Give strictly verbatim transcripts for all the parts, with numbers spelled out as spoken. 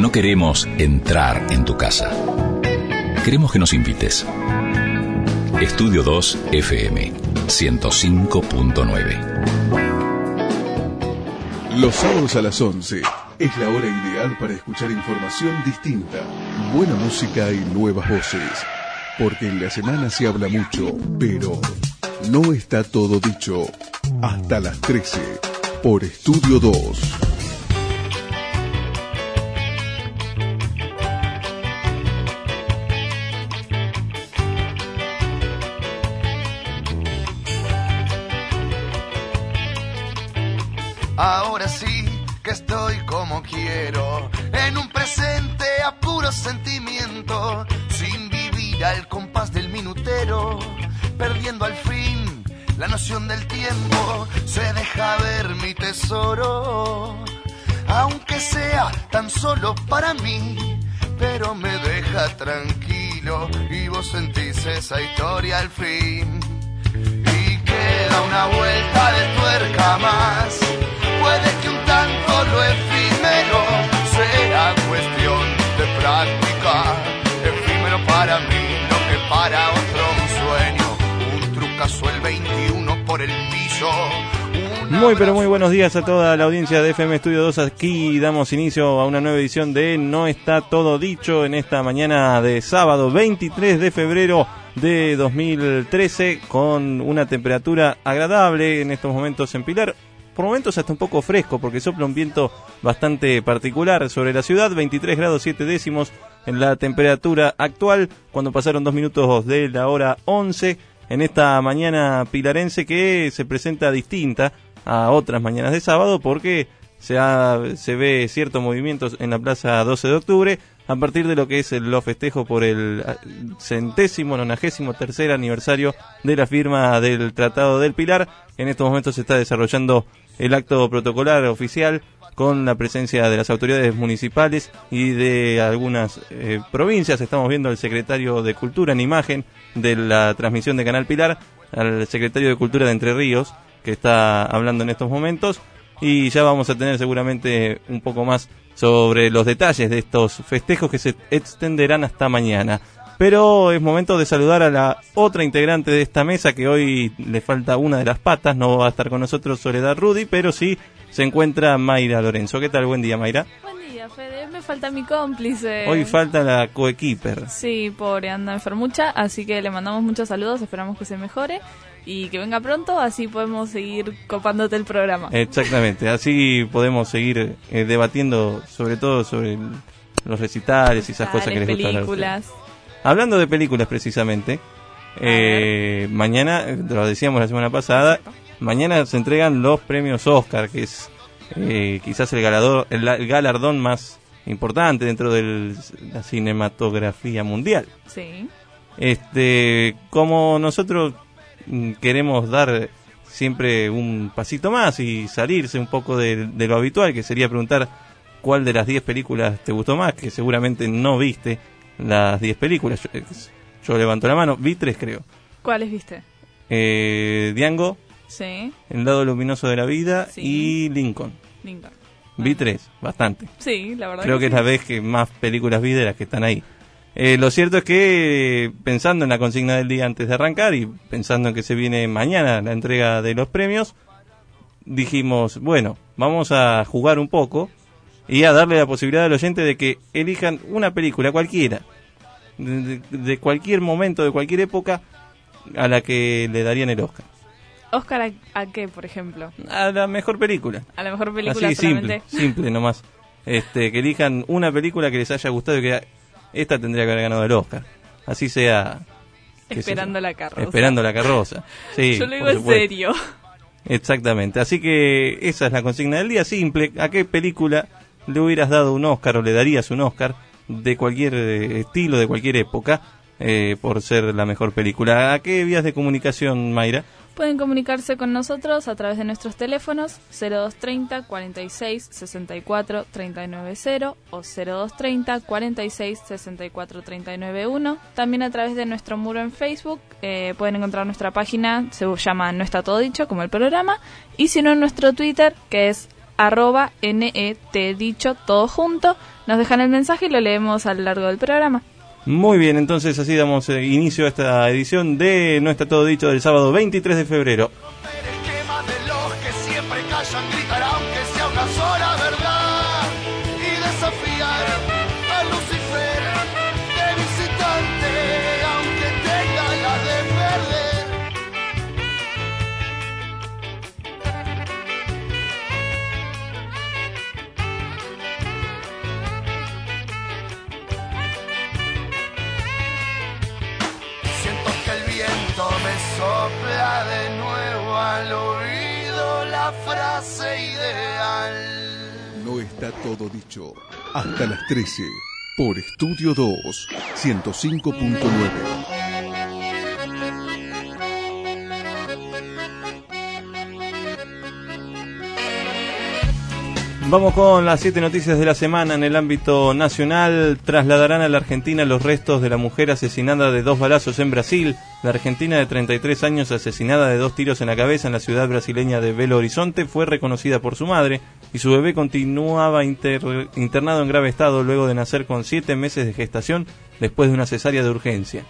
No queremos entrar en tu casa. Queremos que nos invites. Estudio dos F M ciento cinco punto nueve. Los sábados a las once es la hora ideal para escuchar información distinta, buena música y nuevas voces. Porque en la semana se habla mucho, pero no está todo dicho. Hasta las trece, por Estudio dos. Ahora sí que estoy como quiero, en un presente a puro sentimiento, sin vivir al compás del minutero, perdiendo al fin la noción del tiempo. Se deja ver mi tesoro, aunque sea tan solo para mí, pero me deja tranquilo y vos sentís esa historia al fin. Y queda una vuelta de tuerca más. Puede que un tanto lo efímero sea cuestión de práctica, efímero para mí, lo que para otro un sueño, un trucazo el veintiuno por el piso. Muy pero muy buenos días a toda la audiencia de F M Estudio dos. Aquí damos inicio a una nueva edición de No Está Todo Dicho en esta mañana de sábado veintitrés de febrero de dos mil trece, con una temperatura agradable en estos momentos en Pilar. Por momentos hasta un poco fresco porque sopla un viento bastante particular sobre la ciudad. Veintitrés grados siete décimos en la temperatura actual, cuando pasaron dos minutos de la hora once en esta mañana pilarense, que se presenta distinta a otras mañanas de sábado porque se, ha, se ve cierto movimiento en la plaza doce de octubre a partir de lo que es el, los festejos por el centésimo, nonagésimo tercer aniversario de la firma del Tratado del Pilar. En estos momentos se está desarrollando el acto protocolar oficial con la presencia de las autoridades municipales y de algunas eh, provincias. Estamos viendo al secretario de Cultura en imagen de la transmisión de Canal Pilar, al secretario de Cultura de Entre Ríos, que está hablando en estos momentos, y ya vamos a tener seguramente un poco más sobre los detalles de estos festejos que se extenderán hasta mañana. Pero es momento de saludar a la otra integrante de esta mesa, que hoy le falta una de las patas. No va a estar con nosotros Soledad Rudy, pero sí se encuentra Mayra Lorenzo. ¿Qué tal? Buen día, Mayra. Buen día, Fede. Me falta mi cómplice. Hoy falta la coequiper. Sí, pobre, anda enfermucha, así que le mandamos muchos saludos, esperamos que se mejore y que venga pronto, así podemos seguir copándote el programa. Exactamente, así podemos seguir eh, debatiendo sobre todo sobre el, los recitales y esas cosas que les gusta hablar. Películas. Hablando de películas precisamente, eh, mañana, lo decíamos la semana pasada, mañana se entregan los premios Oscar, que es eh, quizás el galardón, el, el galardón más importante dentro de la cinematografía mundial. Sí. Este, como nosotros queremos dar siempre un pasito más y salirse un poco de, de lo habitual, que sería preguntar cuál de las diez películas te gustó más, que seguramente no viste las diez películas. Yo, yo levanto la mano, vi tres creo. ¿Cuáles viste? Eh, Django, sí. El lado luminoso de la vida, sí. Y Lincoln. Lincoln. Vi ah. tres, bastante. Sí, la verdad. Creo que, que es sí. la vez que más películas vi de las que están ahí. Eh, lo cierto es que, pensando en la consigna del día antes de arrancar y pensando en que se viene mañana la entrega de los premios, dijimos, bueno, vamos a jugar un poco y a darle la posibilidad al oyente de que elijan una película cualquiera, de, de, de cualquier momento, de cualquier época, a la que le darían el Oscar. ¿Oscar a, a qué, por ejemplo? A la mejor película. A la mejor película. Así, solamente. simple, simple nomás. Este, que elijan una película que les haya gustado y que esta tendría que haber ganado el Oscar. Así sea... Esperando la carroza. Esperando la carroza. Sí, yo lo digo en serio. Exactamente. Así que esa es la consigna del día. Simple. ¿A qué película le hubieras dado un Oscar o le darías un Oscar de cualquier estilo, de cualquier época, eh, por ser la mejor película? ¿A qué vías de comunicación, Mayra? Pueden comunicarse con nosotros a través de nuestros teléfonos cero dos treinta, cuarenta y seis, sesenta y cuatro, treinta y nueve cero o cero dos treinta, cuarenta y seis, sesenta y cuatro, treinta y nueve uno. También a través de nuestro muro en Facebook eh, pueden encontrar nuestra página, se llama No Está Todo Dicho, como el programa, y si no en nuestro Twitter, que es arroba net dicho, todo junto. Nos dejan el mensaje y lo leemos a lo largo del programa. Muy bien, entonces así damos eh, inicio a esta edición de No Está Todo Dicho del sábado veintitrés de febrero. Sopla de nuevo al oído la frase ideal. No está todo dicho. Hasta las trece, por Estudio dos, ciento cinco punto nueve. Vamos con las siete noticias de la semana. En el ámbito nacional, trasladarán a la Argentina los restos de la mujer asesinada de dos balazos en Brasil. La argentina de treinta y tres años, asesinada de dos tiros en la cabeza en la ciudad brasileña de Belo Horizonte, fue reconocida por su madre y su bebé continuaba inter- internado en grave estado luego de nacer con siete meses de gestación después de una cesárea de urgencia.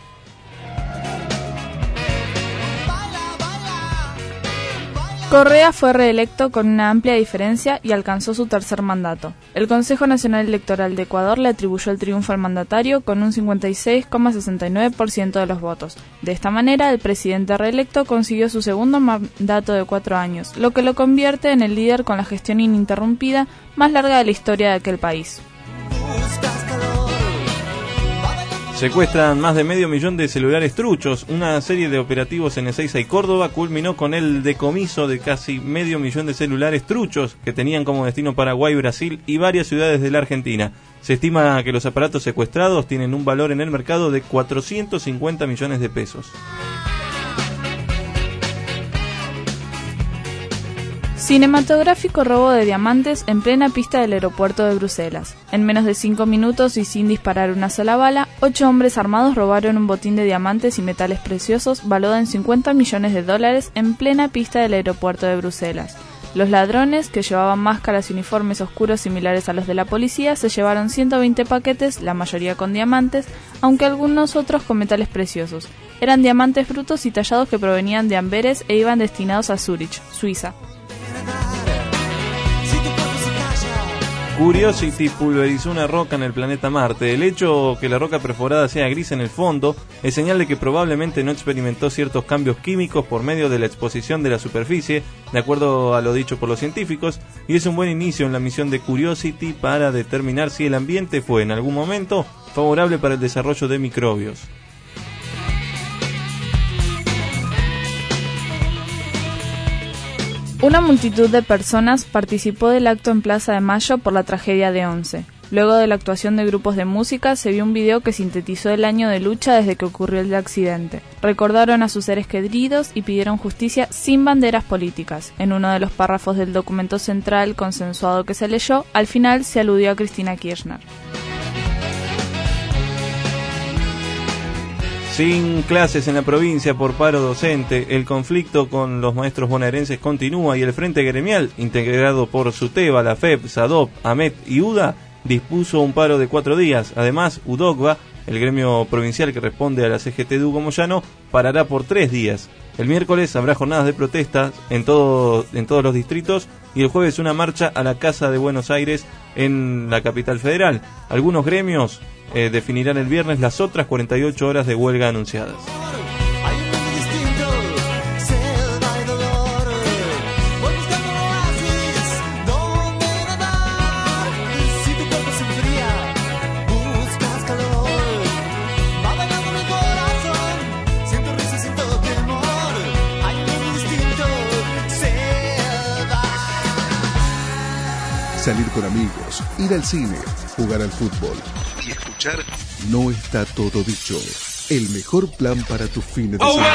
Correa fue reelecto con una amplia diferencia y alcanzó su tercer mandato. El Consejo Nacional Electoral de Ecuador le atribuyó el triunfo al mandatario con un cincuenta y seis coma sesenta y nueve por ciento de los votos. De esta manera, el presidente reelecto consiguió su segundo mandato de cuatro años, lo que lo convierte en el líder con la gestión ininterrumpida más larga de la historia de aquel país. Secuestran más de medio millón de celulares truchos. Una serie de operativos en Ezeiza y Córdoba culminó con el decomiso de casi medio millón de celulares truchos que tenían como destino Paraguay, Brasil y varias ciudades de la Argentina. Se estima que los aparatos secuestrados tienen un valor en el mercado de cuatrocientos cincuenta millones de pesos. Cinematográfico robo de diamantes en plena pista del aeropuerto de Bruselas. En menos de cinco minutos y sin disparar una sola bala, ocho hombres armados robaron un botín de diamantes y metales preciosos valuado en cincuenta millones de dólares en plena pista del aeropuerto de Bruselas. Los ladrones, que llevaban máscaras y uniformes oscuros similares a los de la policía, se llevaron ciento veinte paquetes, la mayoría con diamantes, aunque algunos otros con metales preciosos. Eran diamantes brutos y tallados que provenían de Amberes e iban destinados a Zúrich, Suiza. Curiosity pulverizó una roca en el planeta Marte. El hecho que la roca perforada sea gris en el fondo es señal de que probablemente no experimentó ciertos cambios químicos por medio de la exposición de la superficie, de acuerdo a lo dicho por los científicos, y es un buen inicio en la misión de Curiosity para determinar si el ambiente fue en algún momento favorable para el desarrollo de microbios. Una multitud de personas participó del acto en Plaza de Mayo por la tragedia de Once. Luego de la actuación de grupos de música, se vio un video que sintetizó el año de lucha desde que ocurrió el accidente. Recordaron a sus seres queridos y pidieron justicia sin banderas políticas. En uno de los párrafos del documento central consensuado que se leyó, al final se aludió a Cristina Kirchner. Sin clases en la provincia por paro docente, el conflicto con los maestros bonaerenses continúa y el Frente Gremial, integrado por SUTEBA, la F E P, SADOP, AMET y UDA, dispuso un paro de cuatro días. Además, UDOCBA, el gremio provincial que responde a la C G T D U como Moyano, parará por tres días. El miércoles habrá jornadas de protesta en, todo, en todos los distritos y el jueves una marcha a la Casa de Buenos Aires en la capital federal. Algunos gremios eh, definirán el viernes las otras cuarenta y ocho horas de huelga anunciadas. Salir con amigos, ir al cine, jugar al fútbol y escuchar No Está Todo Dicho. El mejor plan para tu fin de semana.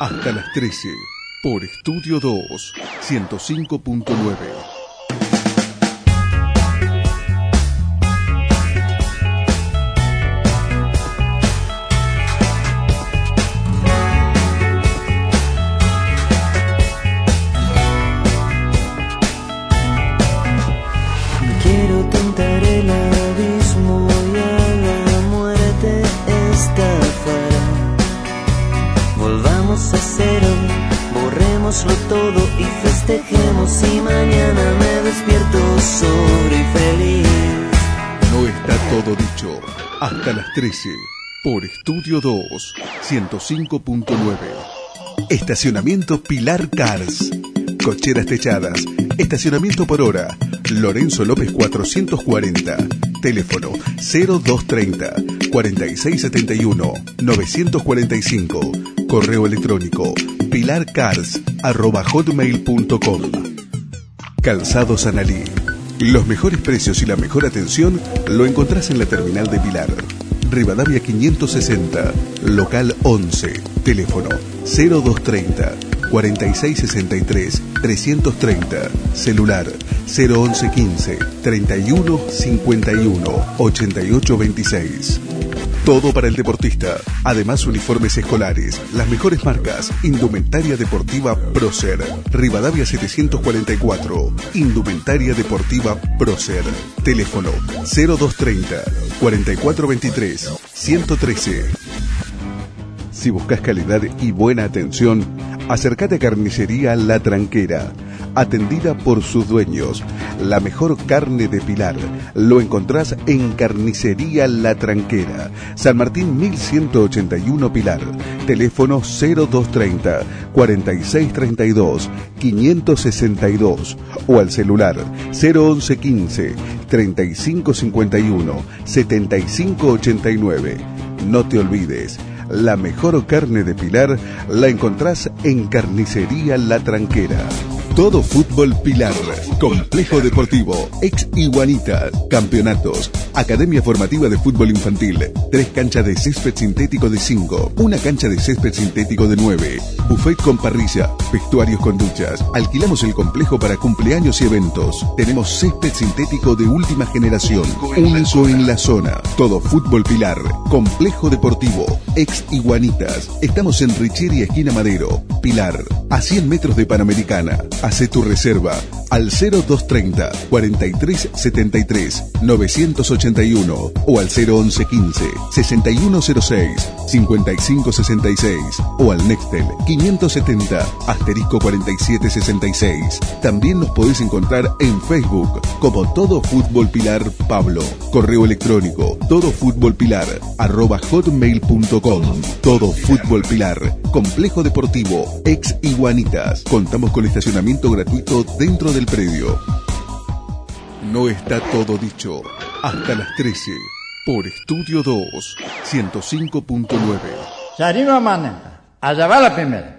hasta las trece, por Estudio dos, ciento cinco punto nueve. Todo y festejemos y mañana me despierto sobre y feliz. No está todo dicho. Hasta las trece, por Estudio dos, ciento cinco punto nueve. Estacionamiento Pilar Cars. Cocheras techadas. Estacionamiento por hora. Lorenzo López cuatrocientos cuarenta. Teléfono cero dos treinta, cuarenta y seis setenta y uno, novecientos cuarenta y cinco. Correo electrónico pilarcars arroba hotmail punto com. Calzados Analí. Los mejores precios y la mejor atención lo encontrás en la terminal de Pilar. Rivadavia quinientos sesenta, local once. Teléfono cero dos treinta, cuarenta y seis sesenta y tres, trescientos treinta. Celular cero once quince, treinta y uno cincuenta y uno, ochenta y ocho veintiséis. Todo para el deportista. Además, uniformes escolares, las mejores marcas. Indumentaria deportiva Prócer. Rivadavia setecientos cuarenta y cuatro. Indumentaria deportiva Prócer. Teléfono cero dos treinta, cuarenta y cuatro veintitrés, ciento trece. Si buscas calidad y buena atención, acércate a Carnicería La Tranquera. Atendida por sus dueños. La mejor carne de Pilar lo encontrás en Carnicería La Tranquera, San Martín mil ciento ochenta y uno Pilar. Teléfono cero dos treinta, cuarenta y seis treinta y dos, quinientos sesenta y dos o al celular cero once quince, treinta y cinco cincuenta y uno, setenta y cinco ochenta y nueve. No te olvides, la mejor carne de Pilar la encontrás en Carnicería La Tranquera. Todo Fútbol Pilar, Complejo Deportivo, Ex Iguanita, Campeonatos, Academia Formativa de Fútbol Infantil, tres canchas de césped sintético de cinco, una cancha de césped sintético de nueve, buffet con parrilla, vestuarios con duchas, alquilamos el complejo para cumpleaños y eventos, tenemos césped sintético de última generación, único en la zona. Todo Fútbol Pilar, Complejo Deportivo, Ex Iguanitas, estamos en Richieri esquina Madero, Pilar, a cien metros de Panamericana. Hace tu reserva al cero dos treinta, cuarenta y tres setenta y tres, novecientos ochenta y uno o al cero once quince, sesenta y uno cero seis, cincuenta y cinco sesenta y seis o al Nextel quinientos setenta, asterisco cuarenta y siete sesenta y seis. También nos podés encontrar en Facebook como Todo Fútbol Pilar Pablo. Correo electrónico todofutbolpilar arroba hotmail punto com. Todo Fútbol Pilar, Complejo Deportivo, Ex Iguanitas. Contamos con estacionamiento gratuito dentro del predio. No está todo dicho. Hasta las trece, por Estudio dos, ciento cinco punto nueve. Se anima, mana. Allá va la primera.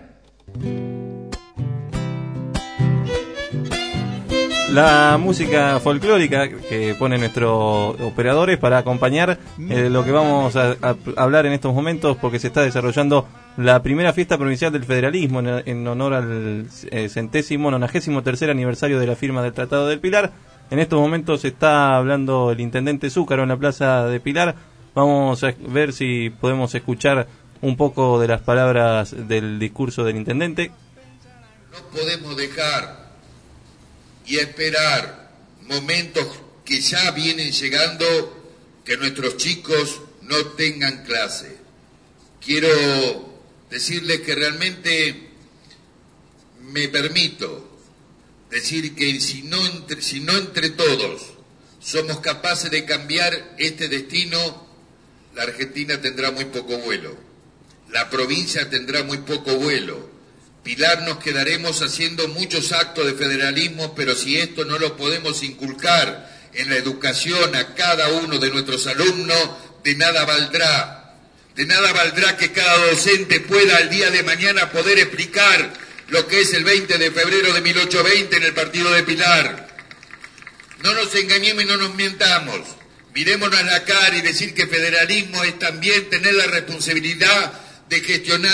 La música folclórica que ponen nuestros operadores para acompañar eh, lo que vamos a, a hablar en estos momentos, porque se está desarrollando la primera fiesta provincial del federalismo en, en honor al eh, centésimo, nonagésimo tercer aniversario de la firma del Tratado del Pilar. En estos momentos está hablando el intendente Zúcaro en la plaza de Pilar. Vamos a ver si podemos escuchar un poco de las palabras del discurso del intendente. No podemos dejar y esperar momentos que ya vienen llegando, que nuestros chicos no tengan clase. Quiero decirles que realmente me permito decir que si no entre, si no entre todos somos capaces de cambiar este destino, la Argentina tendrá muy poco vuelo, la provincia tendrá muy poco vuelo. Pilar nos quedaremos haciendo muchos actos de federalismo, pero si esto no lo podemos inculcar en la educación a cada uno de nuestros alumnos, de nada valdrá. De nada valdrá que cada docente pueda al día de mañana poder explicar lo que es el veinte de febrero de mil ochocientos veinte en el partido de Pilar. No nos engañemos y no nos mientamos. Mirémonos a la cara y decir que federalismo es también tener la responsabilidad de gestionar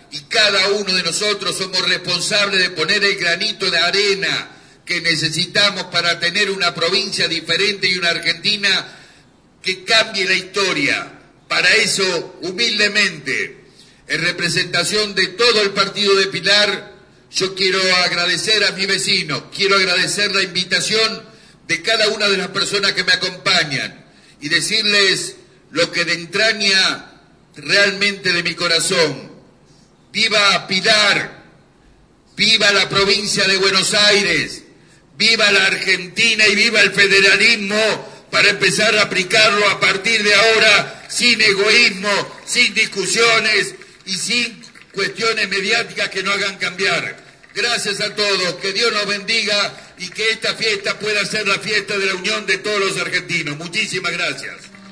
y cada uno de nosotros somos responsables de poner el granito de arena que necesitamos para tener una provincia diferente y una Argentina que cambie la historia. Para eso, humildemente, en representación de todo el partido de Pilar, yo quiero agradecer a mi vecino, quiero agradecer la invitación de cada una de las personas que me acompañan y decirles lo que de entraña realmente de mi corazón. ¡Viva Pilar! ¡Viva la provincia de Buenos Aires! ¡Viva la Argentina y viva el federalismo para empezar a aplicarlo a partir de ahora sin egoísmo, sin discusiones y sin cuestiones mediáticas que no hagan cambiar! Gracias a todos, que Dios nos bendiga y que esta fiesta pueda ser la fiesta de la unión de todos los argentinos. Muchísimas gracias.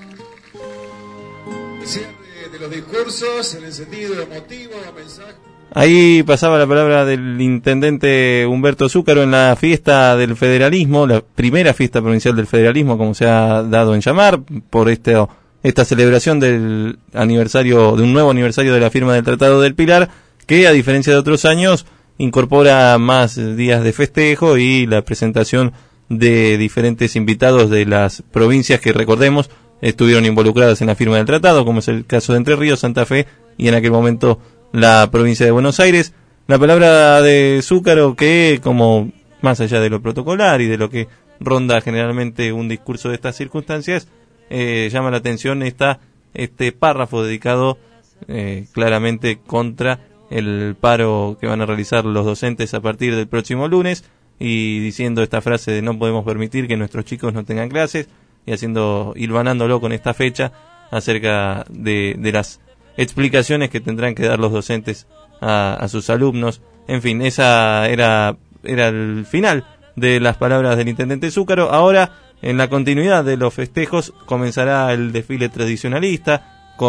Cierre de los discursos en el sentido emotivo, mensaje. Ahí pasaba la palabra del intendente Humberto Zúcaro en la fiesta del federalismo, la primera fiesta provincial del federalismo, como se ha dado en llamar, por este, esta celebración del aniversario, de un nuevo aniversario de la firma del Tratado del Pilar, que a diferencia de otros años incorpora más días de festejo y la presentación de diferentes invitados de las provincias que, recordemos, estuvieron involucradas en la firma del tratado, como es el caso de Entre Ríos, Santa Fe y en aquel momento la provincia de Buenos Aires. La palabra de Zúcaro que, como más allá de lo protocolar y de lo que ronda generalmente un discurso de estas circunstancias, eh, llama la atención esta, este párrafo dedicado eh, claramente contra el paro que van a realizar los docentes a partir del próximo lunes, y diciendo esta frase de no podemos permitir que nuestros chicos no tengan clases, y haciendo, hilvanándolo con esta fecha acerca de, de las explicaciones que tendrán que dar los docentes a, a sus alumnos. En fin, esa era, era el final de las palabras del intendente Zúcaro. Ahora, en la continuidad de los festejos, comenzará el desfile tradicionalista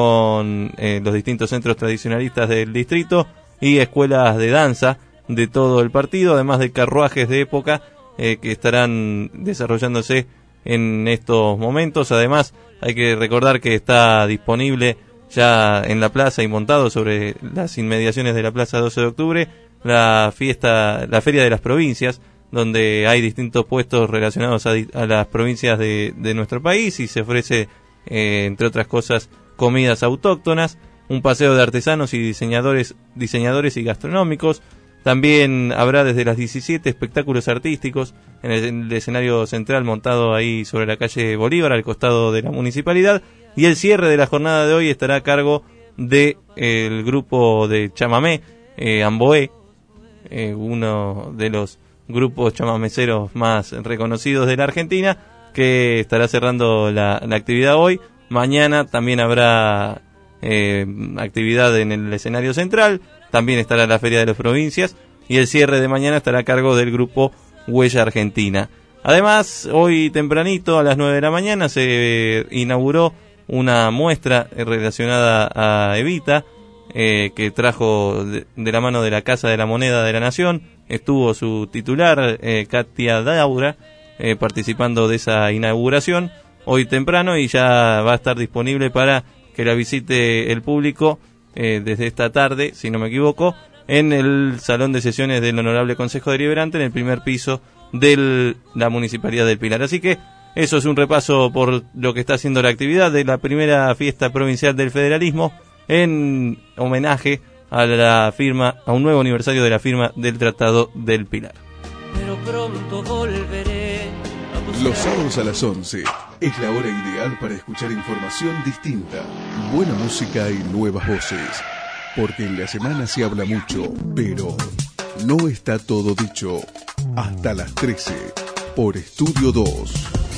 con eh, los distintos centros tradicionalistas del distrito y escuelas de danza de todo el partido, además de carruajes de época eh, que estarán desarrollándose en estos momentos. Además, hay que recordar que está disponible ya en la plaza y montado sobre las inmediaciones de la Plaza doce de octubre la fiesta, la Feria de las Provincias, donde hay distintos puestos relacionados a, a las provincias de, de nuestro país, y se ofrece, eh, entre otras cosas, comidas autóctonas, un paseo de artesanos y diseñadores, diseñadores y gastronómicos. También habrá desde las diecisiete espectáculos artísticos en el, en el escenario central montado ahí sobre la calle Bolívar, al costado de la municipalidad. Y el cierre de la jornada de hoy estará a cargo de eh, el grupo de chamamé, eh, Amboé, eh, uno de los grupos chamameceros más reconocidos de la Argentina, que estará cerrando la, la actividad hoy. Mañana también habrá eh, actividad en el escenario central, también estará la Feria de las Provincias, y el cierre de mañana estará a cargo del grupo Huella Argentina. Además, hoy tempranito a las nueve de la mañana se inauguró una muestra relacionada a Evita, eh, que trajo de, de la mano de la Casa de la Moneda de la Nación. Estuvo su titular, eh, Katia Daura, eh, participando de esa inauguración hoy temprano, y ya va a estar disponible para que la visite el público eh, desde esta tarde, si no me equivoco, en el Salón de Sesiones del Honorable Consejo Deliberante, en el primer piso de la Municipalidad del Pilar. Así que eso es un repaso por lo que está haciendo la actividad de la primera fiesta provincial del federalismo, en homenaje a la firma, a un nuevo aniversario de la firma del Tratado del Pilar. Pero pronto volveré. Los sábados a las once es la hora ideal para escuchar información distinta, buena música y nuevas voces. Porque en la semana se habla mucho, pero no está todo dicho. Hasta las trece, por Estudio dos.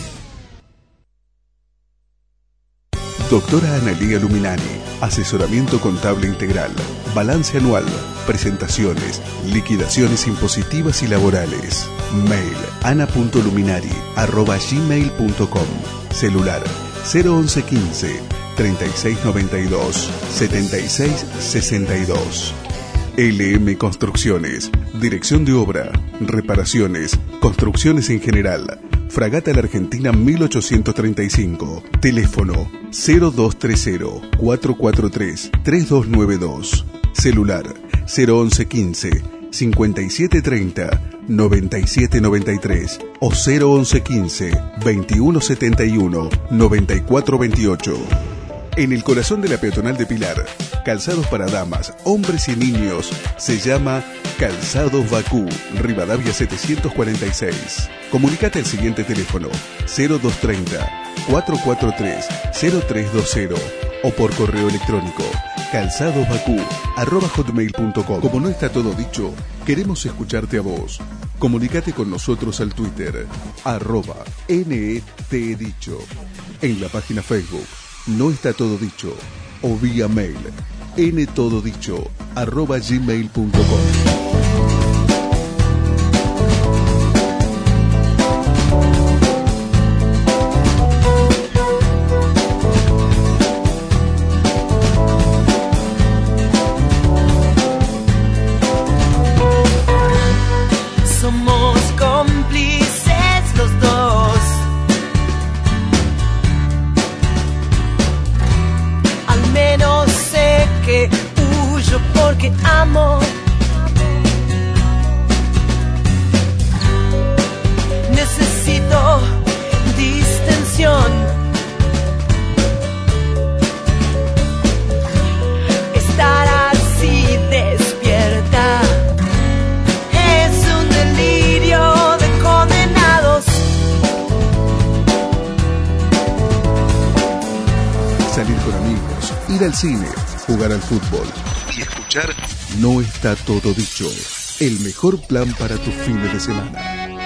Doctora Analía Luminani, asesoramiento contable integral, balance anual, presentaciones, liquidaciones impositivas y laborales. Mail ana punto luminari arroba gmail punto com. Celular cero once quince, treinta y seis noventa y dos, setenta y seis sesenta y dos. L M Construcciones, dirección de obra, reparaciones, construcciones en general. Fragata La Argentina mil ochocientos treinta y cinco. Teléfono cero dos tres cero, cuatro cuatro tres, tres dos nueve dos. Celular cero once quince cincuenta y siete treinta noventa y siete noventa y tres o cero once quince veintiuno setenta y uno noventa y cuatro veintiocho. En el corazón de la peatonal de Pilar, calzados para damas, hombres y niños, se llama Calzados Bakú, Rivadavia setecientos cuarenta y seis. Comunicate al siguiente teléfono cero dos treinta cuatrocientos cuarenta y tres cero tres veinte o por correo electrónico calzadosbakú arroba hotmail punto com. Como no está todo dicho, queremos escucharte a vos. Comunicate con nosotros al Twitter arroba netdicho, en la página Facebook No Está Todo Dicho o vía mail ntododicho arroba gmail punto com. Porque amo, necesito distensión, estar así despierta es un delirio de condenados. Salir con amigos, ir al cine, jugar al fútbol y escuchar No Está Todo Dicho, el mejor plan para tus fines de semana.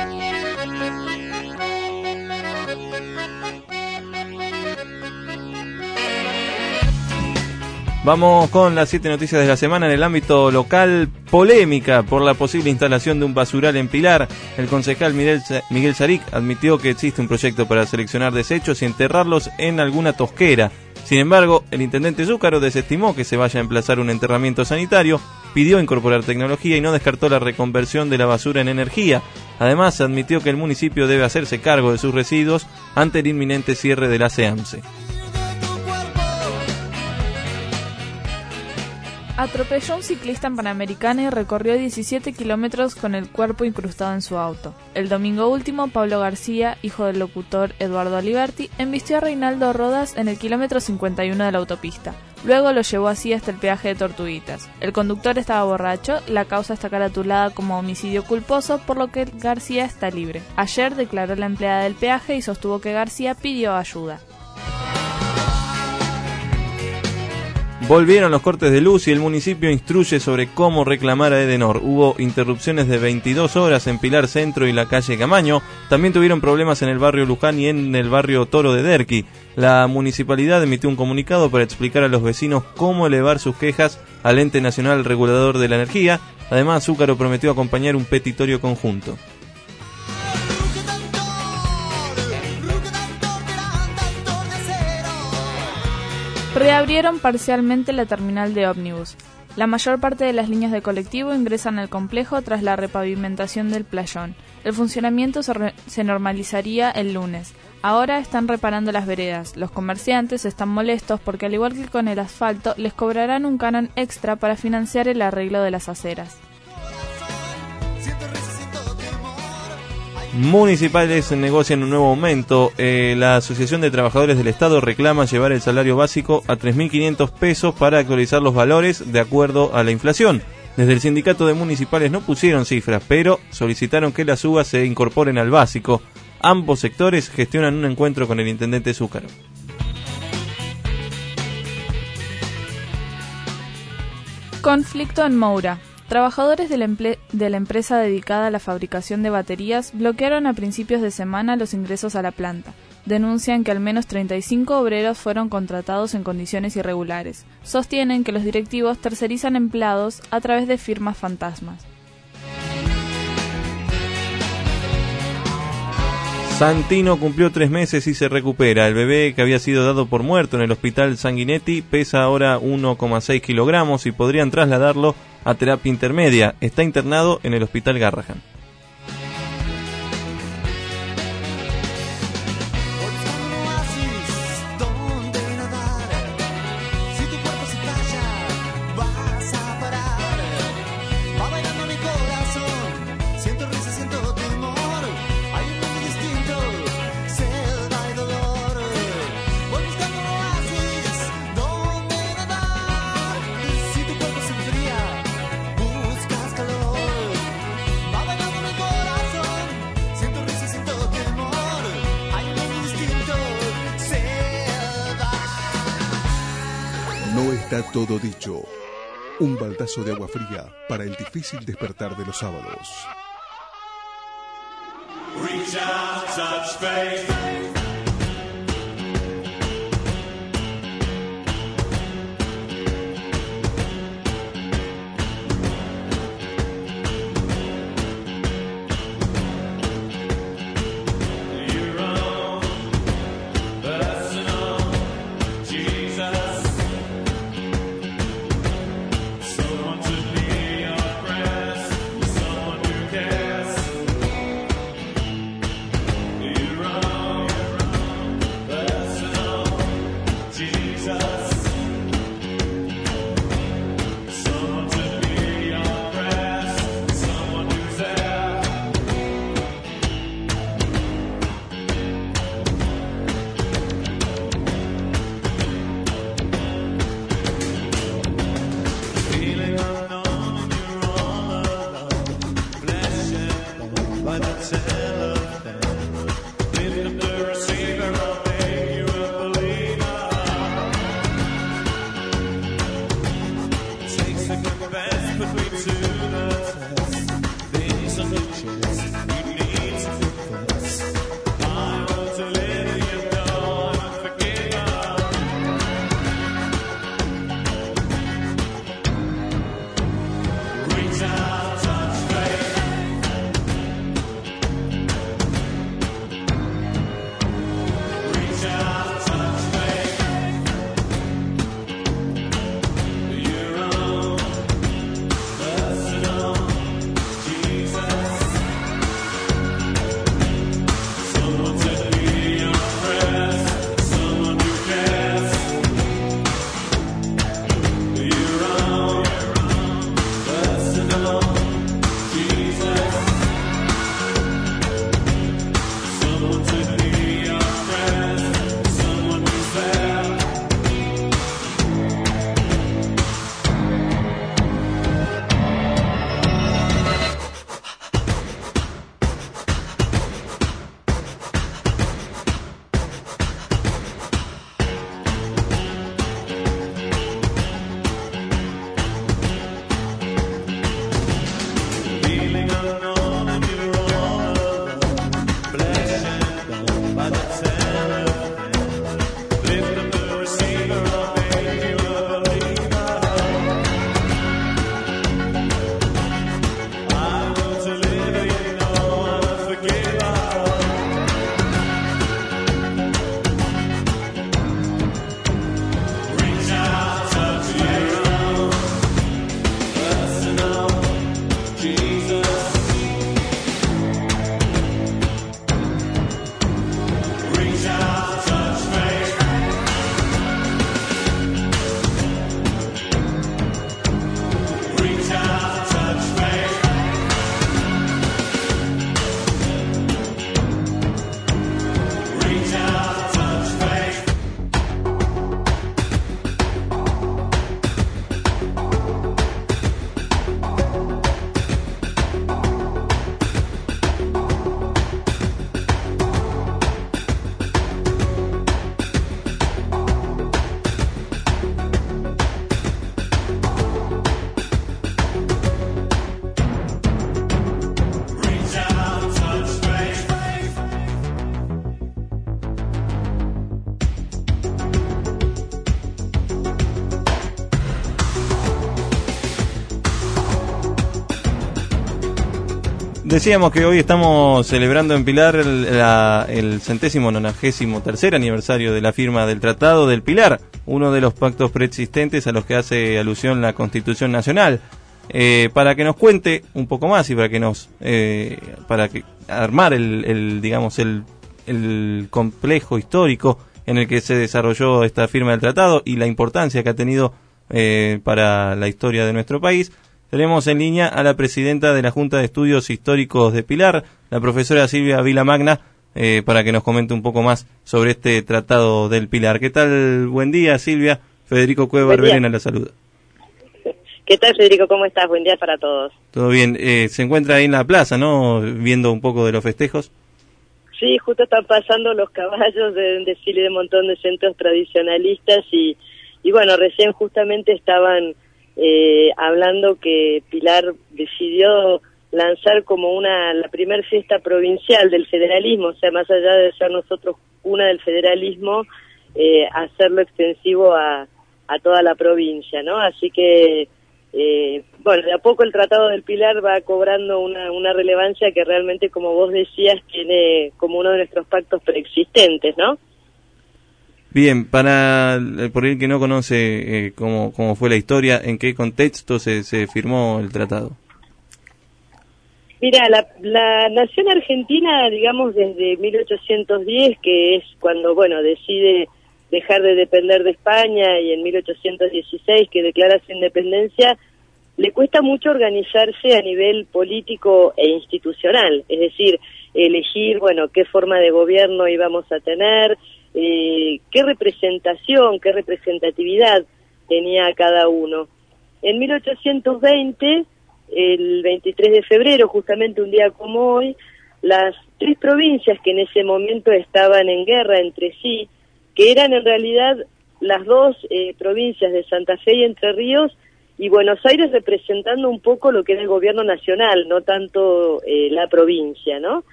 Vamos con las siete noticias de la semana. En el ámbito local, polémica por la posible instalación de un basural en Pilar. El concejal Miguel, Miguel Saric admitió que existe un proyecto para seleccionar desechos y enterrarlos en alguna tosquera. Sin embargo, el intendente Zúcaro desestimó que se vaya a emplazar un enterramiento sanitario, pidió incorporar tecnología y no descartó la reconversión de la basura en energía. Además, admitió que el municipio debe hacerse cargo de sus residuos ante el inminente cierre de la SEAMSE. Atropelló a un ciclista en Panamericana y recorrió diecisiete kilómetros con el cuerpo incrustado en su auto. El domingo último, Pablo García, hijo del locutor Eduardo Aliberti, embistió a Reinaldo Rodas en el kilómetro cincuenta y uno de la autopista. Luego lo llevó así hasta el peaje de Tortuguitas. El conductor estaba borracho, la causa está caratulada como homicidio culposo, por lo que García está libre. Ayer declaró la empleada del peaje y sostuvo que García pidió ayuda. Volvieron los cortes de luz y el municipio instruye sobre cómo reclamar a Edenor. Hubo interrupciones de veintidós horas en Pilar Centro y la calle Camaño. También tuvieron problemas en el barrio Luján y en el barrio Toro de Derqui. La municipalidad emitió un comunicado para explicar a los vecinos cómo elevar sus quejas al Ente Nacional Regulador de la Energía. Además, Zúcaro prometió acompañar un petitorio conjunto. Reabrieron parcialmente la terminal de ómnibus. La mayor parte de las líneas de colectivo ingresan al complejo tras la repavimentación del playón. El funcionamiento se, re- se normalizaría el lunes. Ahora están reparando las veredas. Los comerciantes están molestos porque, al igual que con el asfalto, les cobrarán un canon extra para financiar el arreglo de las aceras. Municipales negocian un nuevo aumento. Eh, la Asociación de Trabajadores del Estado reclama llevar el salario básico a tres mil quinientos pesos para actualizar los valores de acuerdo a la inflación. Desde el sindicato de municipales no pusieron cifras, pero solicitaron que las subas se incorporen al básico. Ambos sectores gestionan un encuentro con el intendente Zúcaro. Conflicto en Moura. Trabajadores de la, emple- de la empresa dedicada a la fabricación de baterías bloquearon a principios de semana los ingresos a la planta. Denuncian que al menos treinta y cinco obreros fueron contratados en condiciones irregulares. Sostienen que los directivos tercerizan empleados a través de firmas fantasmas. Santino cumplió tres meses y se recupera. El bebé, que había sido dado por muerto en el hospital Sanguinetti, pesa ahora uno coma seis kilogramos y podrían trasladarlo a terapia intermedia. Está internado en el hospital Garrahan. No está todo dicho. Un baldazo de agua fría para el difícil despertar de los sábados. Reach out, touch faith. Decíamos que hoy estamos celebrando en Pilar el, la, el centésimo nonagésimo tercer aniversario de la firma del Tratado del Pilar, uno de los pactos preexistentes a los que hace alusión la Constitución Nacional. Eh, para que nos cuente un poco más y para que nos eh, para que armar el, el digamos el, el complejo histórico en el que se desarrolló esta firma del tratado y la importancia que ha tenido eh, para la historia de nuestro país. Tenemos en línea a la presidenta de la Junta de Estudios Históricos de Pilar, la profesora Silvia Vilamagna, eh, para que nos comente un poco más sobre este Tratado del Pilar. ¿Qué tal? Buen día, Silvia. Federico Cueva Verena la saluda. ¿Qué tal, Federico? ¿Cómo estás? Buen día para todos. Todo bien. Eh, se encuentra ahí en la plaza, ¿no? Viendo un poco de los festejos. Sí, justo están pasando los caballos de un desfile de un montón de centros tradicionalistas y, Y bueno, recién justamente estaban eh, hablando que Pilar decidió lanzar como una la primer fiesta provincial del federalismo, o sea, más allá de ser nosotros una del federalismo, eh, hacerlo extensivo a, a toda la provincia, ¿no? Así que, eh, bueno, de a poco el Tratado del Pilar va cobrando una, una relevancia que realmente, como vos decías, tiene como uno de nuestros pactos preexistentes, ¿no? Bien, para por el que no conoce eh, cómo, cómo fue la historia, ¿en qué contexto se, se firmó el tratado? Mira, la, la nación argentina, digamos, desde mil ochocientos diez, que es cuando, bueno, decide dejar de depender de España, y en mil ochocientos dieciséis, que declara su independencia, le cuesta mucho organizarse a nivel político e institucional, es decir, elegir, bueno, qué forma de gobierno íbamos a tener, eh, qué representación, qué representatividad tenía cada uno. En mil ochocientos veinte, el veintitrés de febrero, justamente un día como hoy, las tres provincias que en ese momento estaban en guerra entre sí, que eran en realidad las dos eh, provincias de Santa Fe y Entre Ríos, y Buenos Aires representando un poco lo que era el gobierno nacional, no tanto eh, la provincia, ¿no?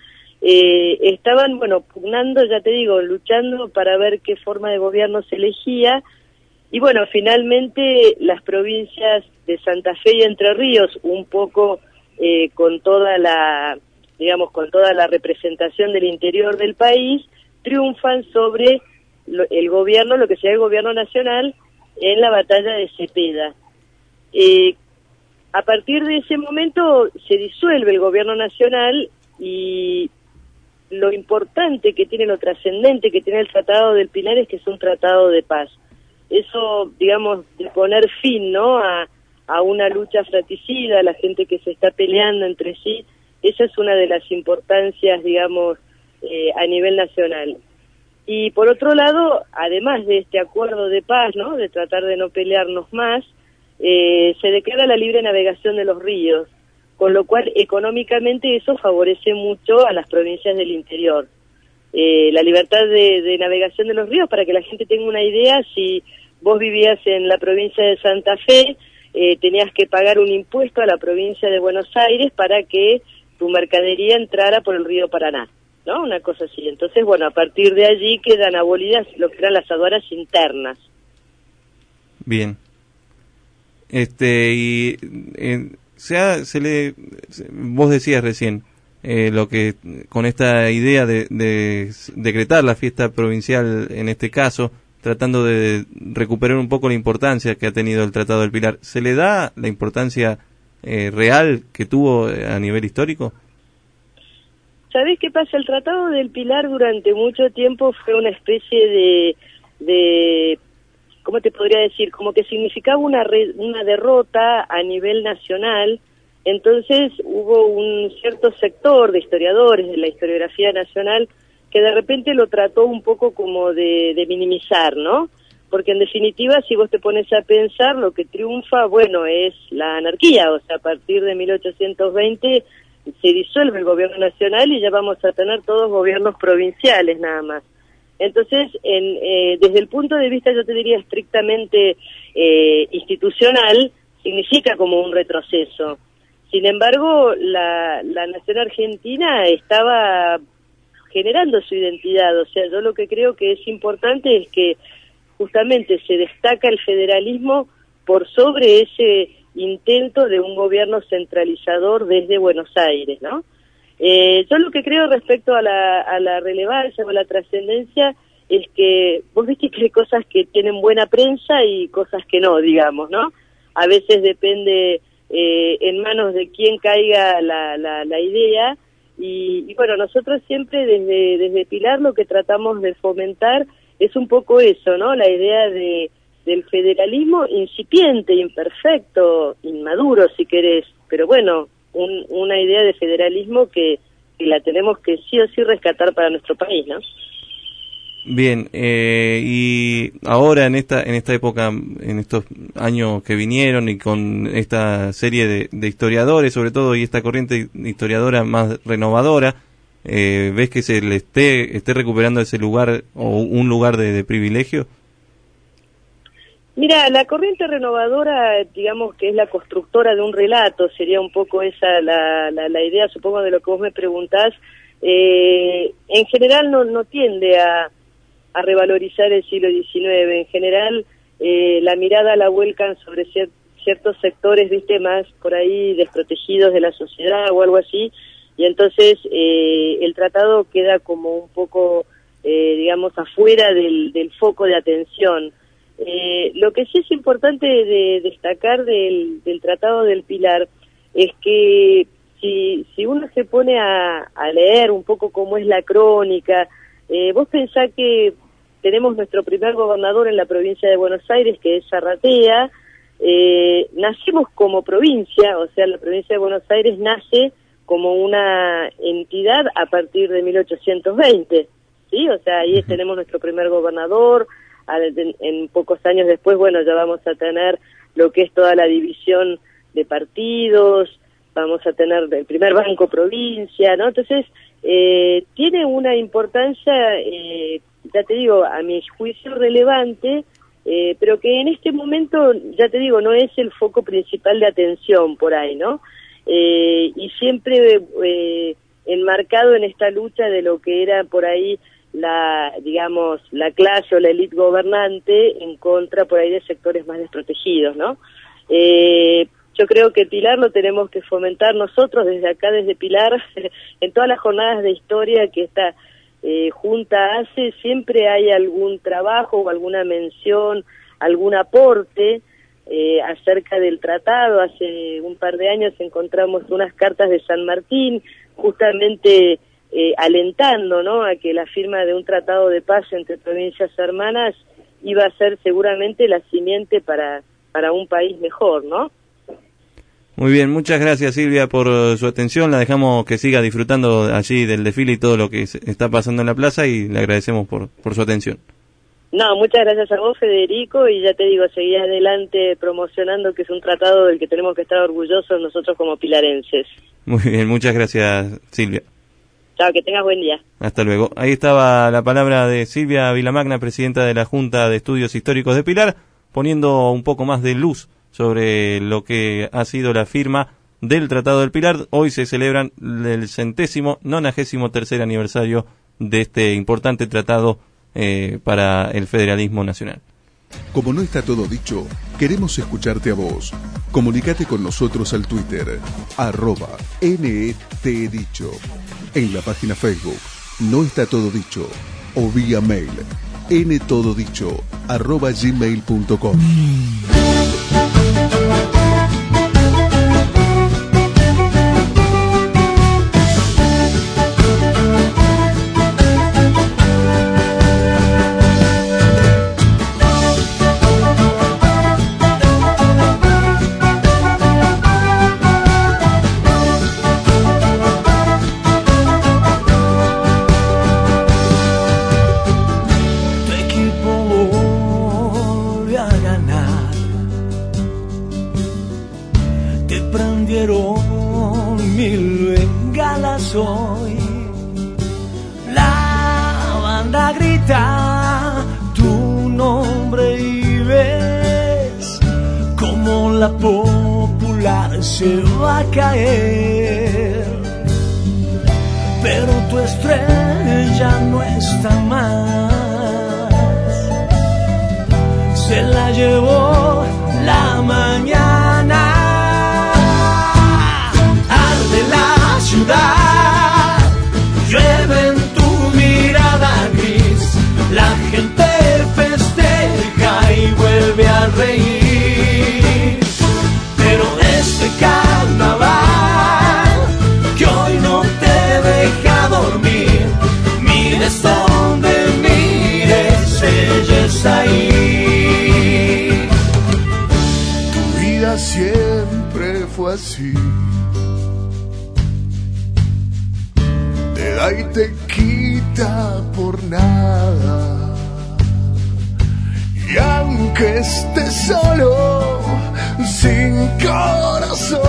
Eh, estaban, bueno, pugnando, ya te digo, luchando para ver qué forma de gobierno se elegía, y bueno, finalmente las provincias de Santa Fe y Entre Ríos, un poco eh, con toda la, digamos, con toda la representación del interior del país, triunfan sobre lo, el gobierno, lo que sea el gobierno nacional, en la batalla de Cepeda. Eh, a partir de ese momento se disuelve el gobierno nacional, y lo importante que tiene, lo trascendente que tiene el Tratado del Pilar es que es un tratado de paz. Eso, digamos, de poner fin, ¿no?, a, a una lucha fratricida, a la gente que se está peleando entre sí, esa es una de las importancias, digamos, eh, a nivel nacional. Y por otro lado, además de este acuerdo de paz, ¿no?, de tratar de no pelearnos más, eh, se declara la libre navegación de los ríos, con lo cual económicamente eso favorece mucho a las provincias del interior. Eh, la libertad de, de navegación de los ríos, para que la gente tenga una idea, si vos vivías en la provincia de Santa Fe, eh, tenías que pagar un impuesto a la provincia de Buenos Aires para que tu mercadería entrara por el río Paraná, ¿no? Una cosa así. Entonces, bueno, a partir de allí quedan abolidas lo que eran las aduanas internas. Bien. Este, y eh, se, ha, se le, vos decías recién, eh, lo que con esta idea de, de decretar la fiesta provincial en este caso, tratando de recuperar un poco la importancia que ha tenido el Tratado del Pilar, ¿se le da la importancia eh, real que tuvo a nivel histórico? ¿Sabés qué pasa? El Tratado del Pilar durante mucho tiempo fue una especie de, de ¿cómo te podría decir? Como que significaba una, re, una derrota a nivel nacional. Entonces hubo un cierto sector de historiadores de la historiografía nacional que de repente lo trató un poco como de, de minimizar, ¿no? Porque en definitiva, si vos te pones a pensar, lo que triunfa, bueno, es la anarquía. O sea, a partir de mil ochocientos veinte se disuelve el gobierno nacional y ya vamos a tener todos gobiernos provinciales nada más. Entonces, en, eh, desde el punto de vista, yo te diría, estrictamente eh, institucional, significa como un retroceso. Sin embargo, la, la nación argentina estaba generando su identidad. O sea, yo lo que creo que es importante es que justamente se destaca el federalismo por sobre ese intento de un gobierno centralizador desde Buenos Aires, ¿no? Eh, yo lo que creo respecto a la, a la relevancia o a la trascendencia es que vos viste que hay cosas que tienen buena prensa y cosas que no, digamos, ¿no? A veces depende eh, en manos de quién caiga la, la, la idea, y, y bueno, nosotros siempre desde, desde Pilar lo que tratamos de fomentar es un poco eso, ¿no? La idea de del federalismo incipiente, imperfecto, inmaduro si querés, pero bueno, un, una idea de federalismo que, que la tenemos que sí o sí rescatar para nuestro país, ¿no? Bien, eh, y ahora en esta en esta época, en estos años que vinieron y con esta serie de, de historiadores, sobre todo, y esta corriente historiadora más renovadora, eh, ¿ves que se le esté esté recuperando ese lugar o un lugar de, de privilegio? Mira, la corriente renovadora, digamos que es la constructora de un relato, sería un poco esa la, la, la idea, supongo, de lo que vos me preguntás. Eh, en general no, no tiende a, a revalorizar el siglo diecinueve, en general eh, la mirada la vuelcan sobre cier- ciertos sectores, viste, más por ahí desprotegidos de la sociedad o algo así, y entonces eh, el tratado queda como un poco, eh, digamos, afuera del, del foco de atención. Eh, lo que sí es importante de destacar del, del Tratado del Pilar es que si, si uno se pone a, a leer un poco cómo es la crónica, eh, vos pensás que tenemos nuestro primer gobernador en la provincia de Buenos Aires, que es Zarratea. Eh, nacimos como provincia, o sea, la provincia de Buenos Aires nace como una entidad a partir de mil ochocientos veinte, ¿sí? O sea, ahí tenemos nuestro primer gobernador. En, en pocos años después, bueno, ya vamos a tener lo que es toda la división de partidos, vamos a tener el primer banco provincia, ¿no? Entonces, eh, tiene una importancia, eh, ya te digo, a mi juicio relevante, eh, pero que en este momento, ya te digo, no es el foco principal de atención por ahí, ¿no? Eh, y siempre eh, enmarcado en esta lucha de lo que era por ahí la, digamos, la clase o la élite gobernante en contra por ahí de sectores más desprotegidos, ¿no? Eh, yo creo que Pilar lo tenemos que fomentar nosotros desde acá, desde Pilar, en todas las jornadas de historia que esta eh, junta hace, siempre hay algún trabajo o alguna mención, algún aporte eh, acerca del tratado. Hace un par de años encontramos unas cartas de San Martín, justamente Eh, alentando, ¿no?, a que la firma de un tratado de paz entre provincias hermanas iba a ser seguramente la simiente para, para un país mejor, ¿no? Muy bien, muchas gracias Silvia por uh, su atención, la dejamos que siga disfrutando allí del desfile y todo lo que se está pasando en la plaza y le agradecemos por, por su atención. No, muchas gracias a vos, Federico, y ya te digo, seguí adelante promocionando que es un tratado del que tenemos que estar orgullosos nosotros como pilarenses. Muy bien, muchas gracias Silvia. Chao, que tengas buen día. Hasta luego. Ahí estaba la palabra de Silvia Vilamagna, presidenta de la Junta de Estudios Históricos de Pilar, poniendo un poco más de luz sobre lo que ha sido la firma del Tratado del Pilar. Hoy se celebran el centésimo, nonagésimo tercer aniversario de este importante tratado eh, para el federalismo nacional. Como no está todo dicho, queremos escucharte a vos. Comunicate con nosotros al Twitter, arroba netdicho. En la página Facebook, No Está Todo Dicho, o vía mail, ntododicho, arroba gmail punto com. Mil bengalas hoy, la banda grita tu nombre y ves como la popular se va a caer, pero tu estrella no está más, se la llevó la mañana. La ciudad llueve en tu mirada gris, la gente festeja y vuelve a reír, pero ese carnaval que hoy no te deja dormir, mires donde mires, ella está ahí. Tu vida siempre fue así, y te quita por nada, y aunque estés solo, sin corazón,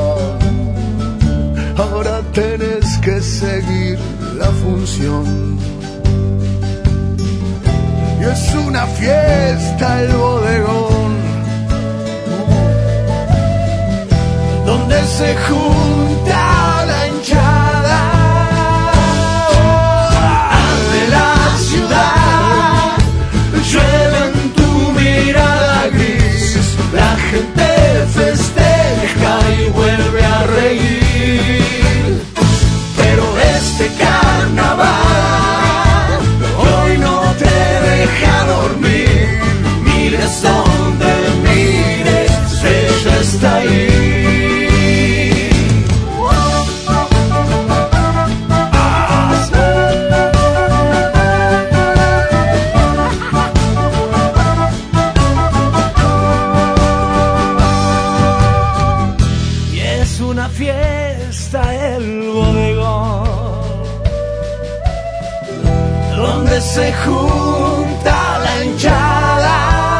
ahora tenés que seguir la función. Y es una fiesta el bodegón se junta la hinchada de la ciudad. Llueve en tu mirada gris, la gente festeja y vuelve a reír. Pero este carnaval hoy no te deja dormir. Mires donde mires, ella está ahí. Y es una fiesta el bodegón, donde se junta la hinchada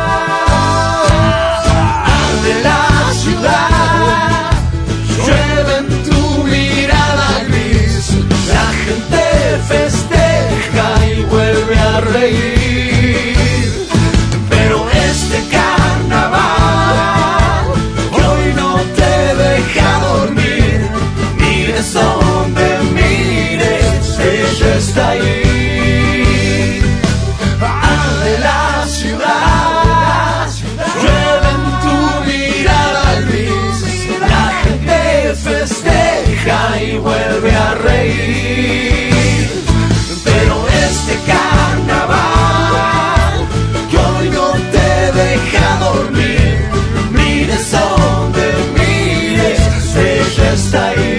de la ciudad. Llueve en tu mirada gris, la gente festeja y vuelve a reír. Pero este carnaval hoy no te deja dormir. Mires donde mires, ella está ahí. De la ciudad, llueve en tu mirada gris, la gente festeja y vuelve a reír. Pero este carnaval que hoy no te deja dormir, mires donde mires, ella está ahí.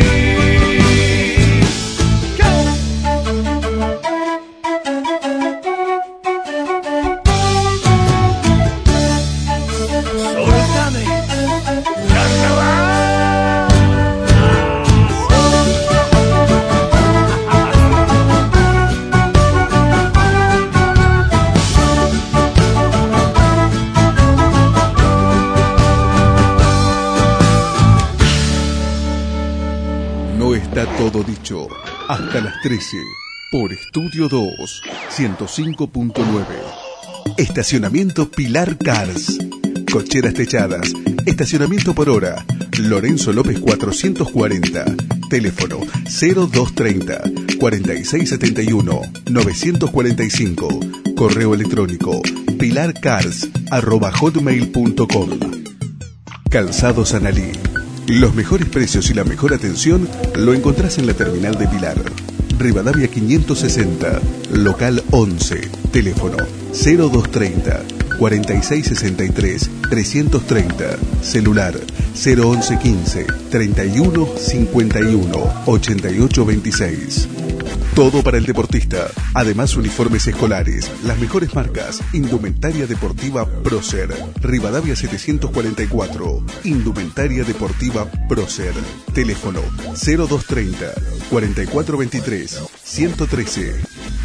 Está todo dicho. Hasta las trece. Por Estudio dos, ciento cinco punto nueve. Estacionamiento Pilar Cars. Cocheras techadas. Estacionamiento por hora. Lorenzo López cuatrocientos cuarenta. Teléfono cero dos treinta, cuarenta y seis setenta y uno, novecientos cuarenta y cinco. Correo electrónico pilarcars arroba hotmail punto com. Calzados Analí. Los mejores precios y la mejor atención lo encontrás en la terminal de Pilar. Rivadavia quinientos sesenta, local once. Teléfono cero dos treinta, cuarenta y seis sesenta y tres, trescientos treinta. Celular cero once quince, treinta y uno cincuenta y uno, ochenta y ocho veintiséis. Todo para el deportista. Además, uniformes escolares, las mejores marcas. Indumentaria deportiva Prócer. Rivadavia setecientos cuarenta y cuatro. Indumentaria deportiva Prócer. Teléfono cero dos treinta, cuarenta y cuatro veintitrés, ciento trece.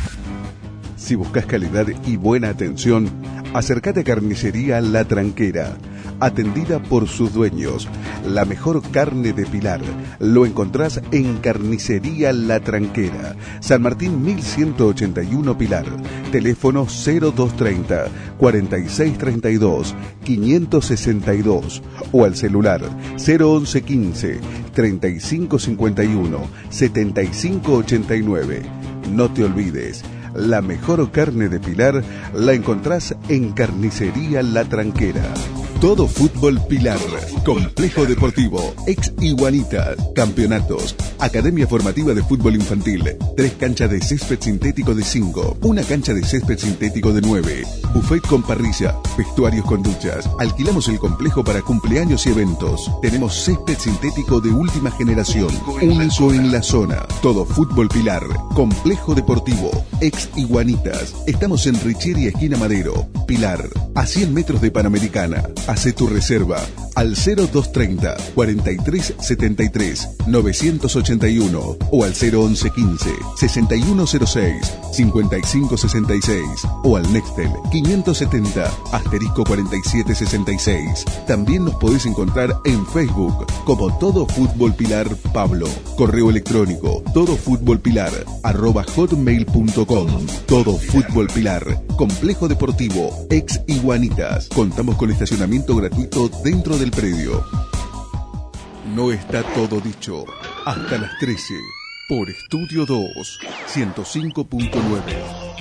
Si buscas calidad y buena atención, acércate a Carnicería La Tranquera. Atendida por sus dueños. La mejor carne de Pilar lo encontrás en Carnicería La Tranquera, San Martín mil ciento ochenta y uno Pilar. Teléfono cero dos treinta, cuarenta y seis treinta y dos, quinientos sesenta y dos o al celular cero once quince, treinta y cinco cincuenta y uno, setenta y cinco ochenta y nueve. No te olvides, la mejor carne de Pilar la encontrás en Carnicería La Tranquera. Todo Fútbol Pilar, Complejo Deportivo, Ex Iguanita, Campeonatos, Academia Formativa de Fútbol Infantil, tres canchas de césped sintético de cinco, una cancha de césped sintético de nueve, buffet con parrilla, vestuarios con duchas. Alquilamos el complejo para cumpleaños y eventos. Tenemos césped sintético de última generación, único en la zona. Todo Fútbol Pilar, Complejo Deportivo, Ex Iguanitas. Estamos en Richieri, esquina Madero, Pilar, a cien metros de Panamericana. Hace tu reserva al cero dos treinta, cuarenta y tres setenta y tres, novecientos ochenta y uno o al cero once quince, sesenta y uno cero seis, cincuenta y cinco sesenta y seis o al Nextel quinientos setenta, asterisco cuarenta y siete sesenta y seis. También nos podés encontrar en Facebook como Todo Fútbol Pilar Pablo. Correo electrónico todofutbolpilar arroba hotmail punto com. Todo Fútbol Pilar, Complejo Deportivo, Ex Iguanitas. Contamos con estacionamiento gratuito dentro del predio. No está todo dicho. Hasta las trece. Por Estudio dos, ciento cinco punto nueve.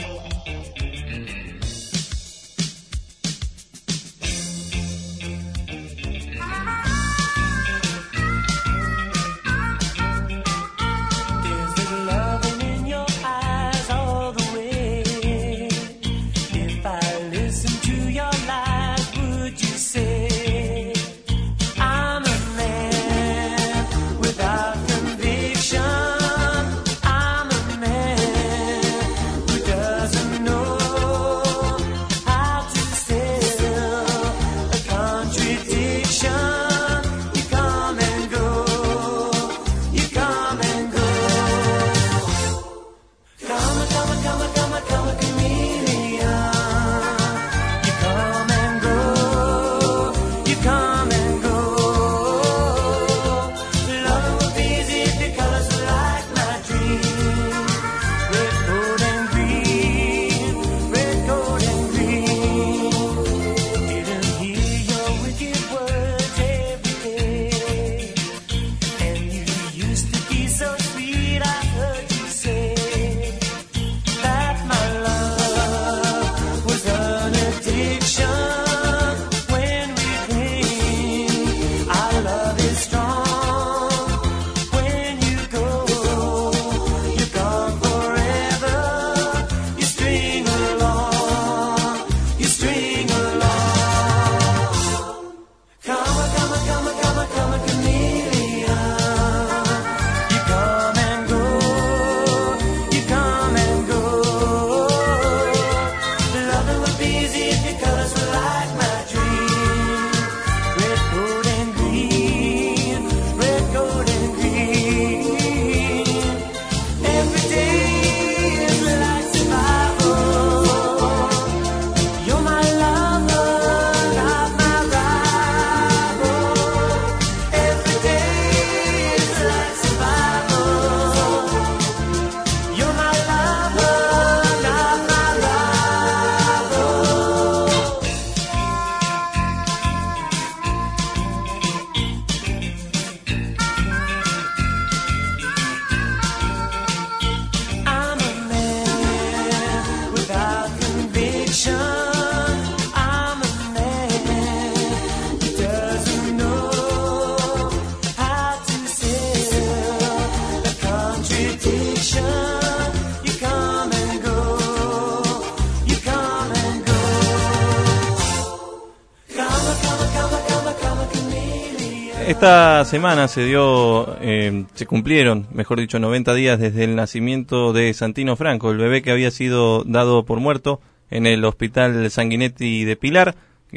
Esta semana se dio, eh, se cumplieron, mejor dicho, noventa días desde el nacimiento de Santino Franco, el bebé que había sido dado por muerto en el Hospital Sanguinetti de Pilar.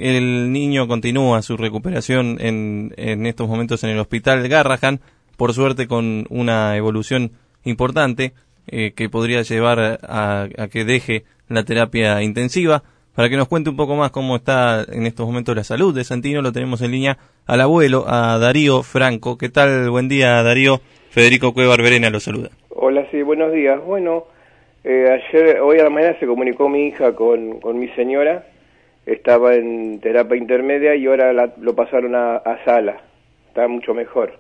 El niño continúa su recuperación en, en estos momentos en el Hospital Garrahan, por suerte con una evolución importante eh, que podría llevar a, a que deje la terapia intensiva. Para que nos cuente un poco más cómo está en estos momentos la salud de Santino, lo tenemos en línea al abuelo, a Darío Franco. ¿Qué tal? Buen día, Darío. Federico Cuevar Verena lo saluda. Hola, sí, buenos días. Bueno, eh, ayer, hoy a la mañana se comunicó mi hija con, con mi señora. Estaba en terapia intermedia y ahora la, lo pasaron a, a sala. Está mucho mejor.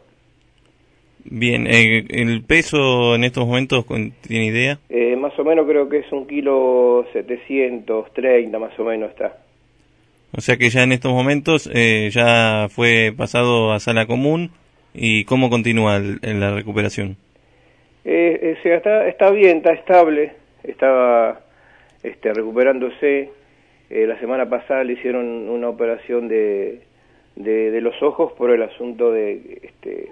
Bien, eh, ¿el peso en estos momentos tiene idea? Eh, más o menos creo que es un kilo setecientos treinta, más o menos está. O sea que ya en estos momentos eh, ya fue pasado a sala común. ¿Y cómo continúa el, en la recuperación? Eh, eh, está, está bien, está estable, estaba este, recuperándose. Eh, la semana pasada le hicieron una operación de, de, de los ojos por el asunto de... este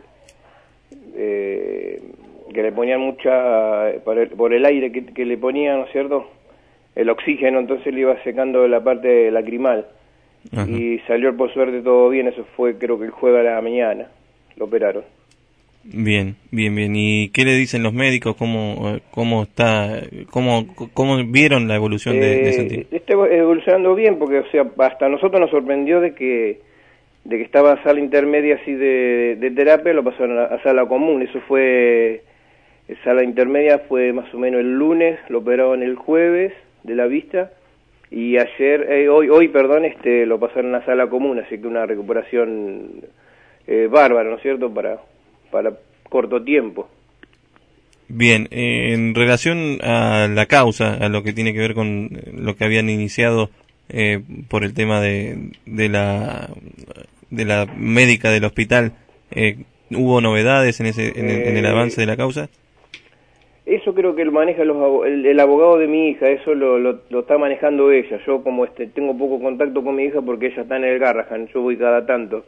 Eh, que le ponían mucha por el, por el aire que, que le ponían, ¿no es cierto? El oxígeno, entonces le iba secando la parte lacrimal. Ajá. Y salió por suerte todo bien. Eso fue creo que el jueves a la mañana lo operaron. Bien, bien, bien. ¿Y qué le dicen los médicos? ¿Cómo cómo está cómo cómo vieron la evolución de, eh, de Santino? Está evolucionando bien, porque o sea, hasta a nosotros nos sorprendió de que de que estaba a sala intermedia así de, de terapia, lo pasaron a, a sala común. Eso fue, sala intermedia fue más o menos el lunes, lo operaron el jueves de la vista, y ayer, eh, hoy, hoy, perdón, este, lo pasaron a sala común, así que una recuperación eh, bárbaro, ¿no es cierto?, para, para corto tiempo. Bien, eh, en relación a la causa, a lo que tiene que ver con lo que habían iniciado eh, por el tema de, de la de la médica del hospital, eh, ¿hubo novedades en ese en el, en el avance de la causa? Eso creo que lo maneja los, el, el abogado de mi hija, eso lo, lo, lo está manejando ella. Yo como este tengo poco contacto con mi hija porque ella está en el Garrahan, yo voy cada tanto,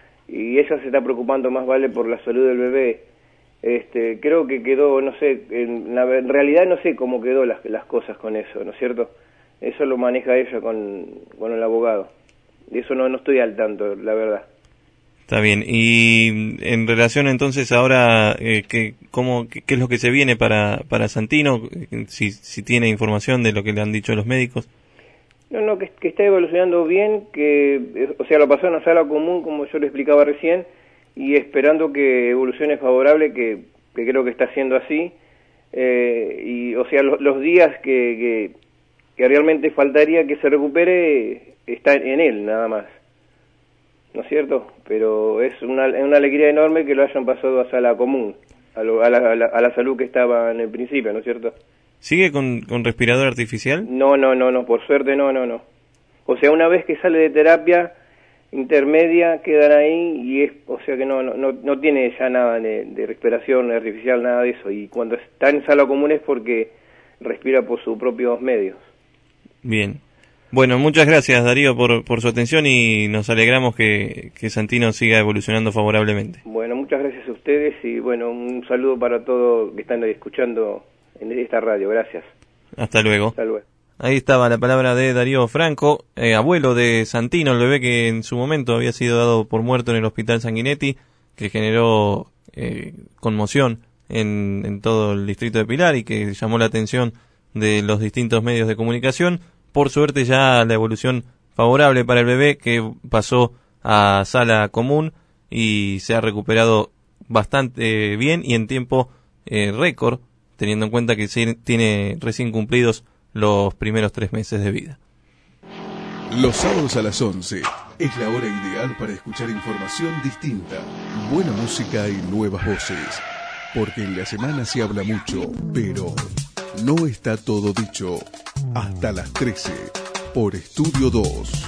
y ella se está preocupando más vale por la salud del bebé. Este, creo que quedó, no sé, en, la, en realidad no sé cómo quedó las, las cosas con eso, ¿no es cierto? Eso lo maneja ella con, con el abogado. De eso no, no estoy al tanto, la verdad. Está bien. Y en relación entonces ahora, eh, ¿qué, cómo, qué, qué es lo que se viene para, para Santino? Si, si tiene información de lo que le han dicho los médicos. No, no, que, que está evolucionando bien, que, o sea, lo pasó en la sala común, como yo le explicaba recién, y esperando que evolucione favorable, que, que creo que está haciendo así, eh, y o sea, los, los días que, que, que realmente faltaría que se recupere, está en él, nada más, ¿no es cierto? Pero es una, una alegría enorme que lo hayan pasado a sala común, a, lo, a, la, a, la, a la salud que estaba en el principio, ¿no es cierto? ¿Sigue con, con respirador artificial? No, no, no, no, por suerte no, no, no. O sea, una vez que sale de terapia intermedia quedan ahí y es, o sea que no no no, no tiene ya nada de, de respiración artificial, nada de eso, y cuando está en sala común es porque respira por sus propios medios. Bien, bueno, muchas gracias Darío por, por su atención y nos alegramos que, que Santino siga evolucionando favorablemente. Bueno, muchas gracias a ustedes y bueno, un saludo para todos que están escuchando en esta radio, gracias. Hasta luego. Hasta luego. Ahí estaba la palabra de Darío Franco, eh, abuelo de Santino, el bebé que en su momento había sido dado por muerto en el Hospital Sanguinetti, que generó eh, conmoción en, en todo el distrito de Pilar y que llamó la atención de los distintos medios de comunicación. Por suerte ya la evolución favorable para el bebé, que pasó a sala común y se ha recuperado bastante bien y en tiempo eh, récord, teniendo en cuenta que tiene recién cumplidos los primeros tres meses de vida. Los sábados a las once es la hora ideal para escuchar información distinta, buena música y nuevas voces. Porque en la semana se habla mucho, pero no está todo dicho. Hasta las trece, por Estudio dos.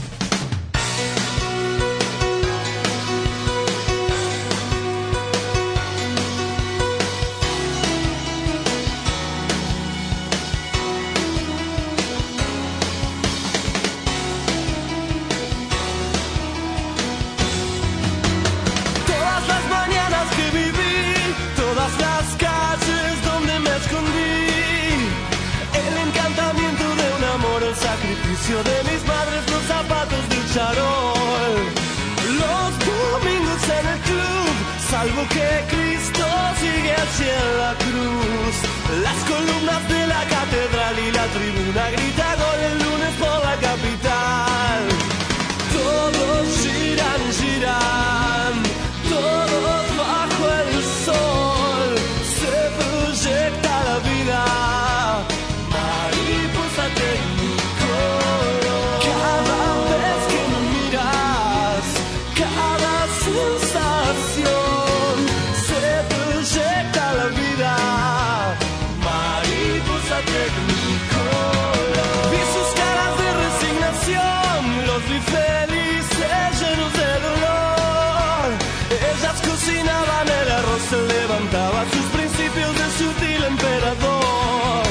De mis padres los zapatos del charol, los domingos en el club, salvo que Cristo sigue hacia la cruz, las columnas de la catedral y la tribuna grita gol el lunes por la capital. Todos giran, giran, todos bajo el sol, se proyecta la vida, mariposa técnica. Se levantaba sus principios de sutil emperador.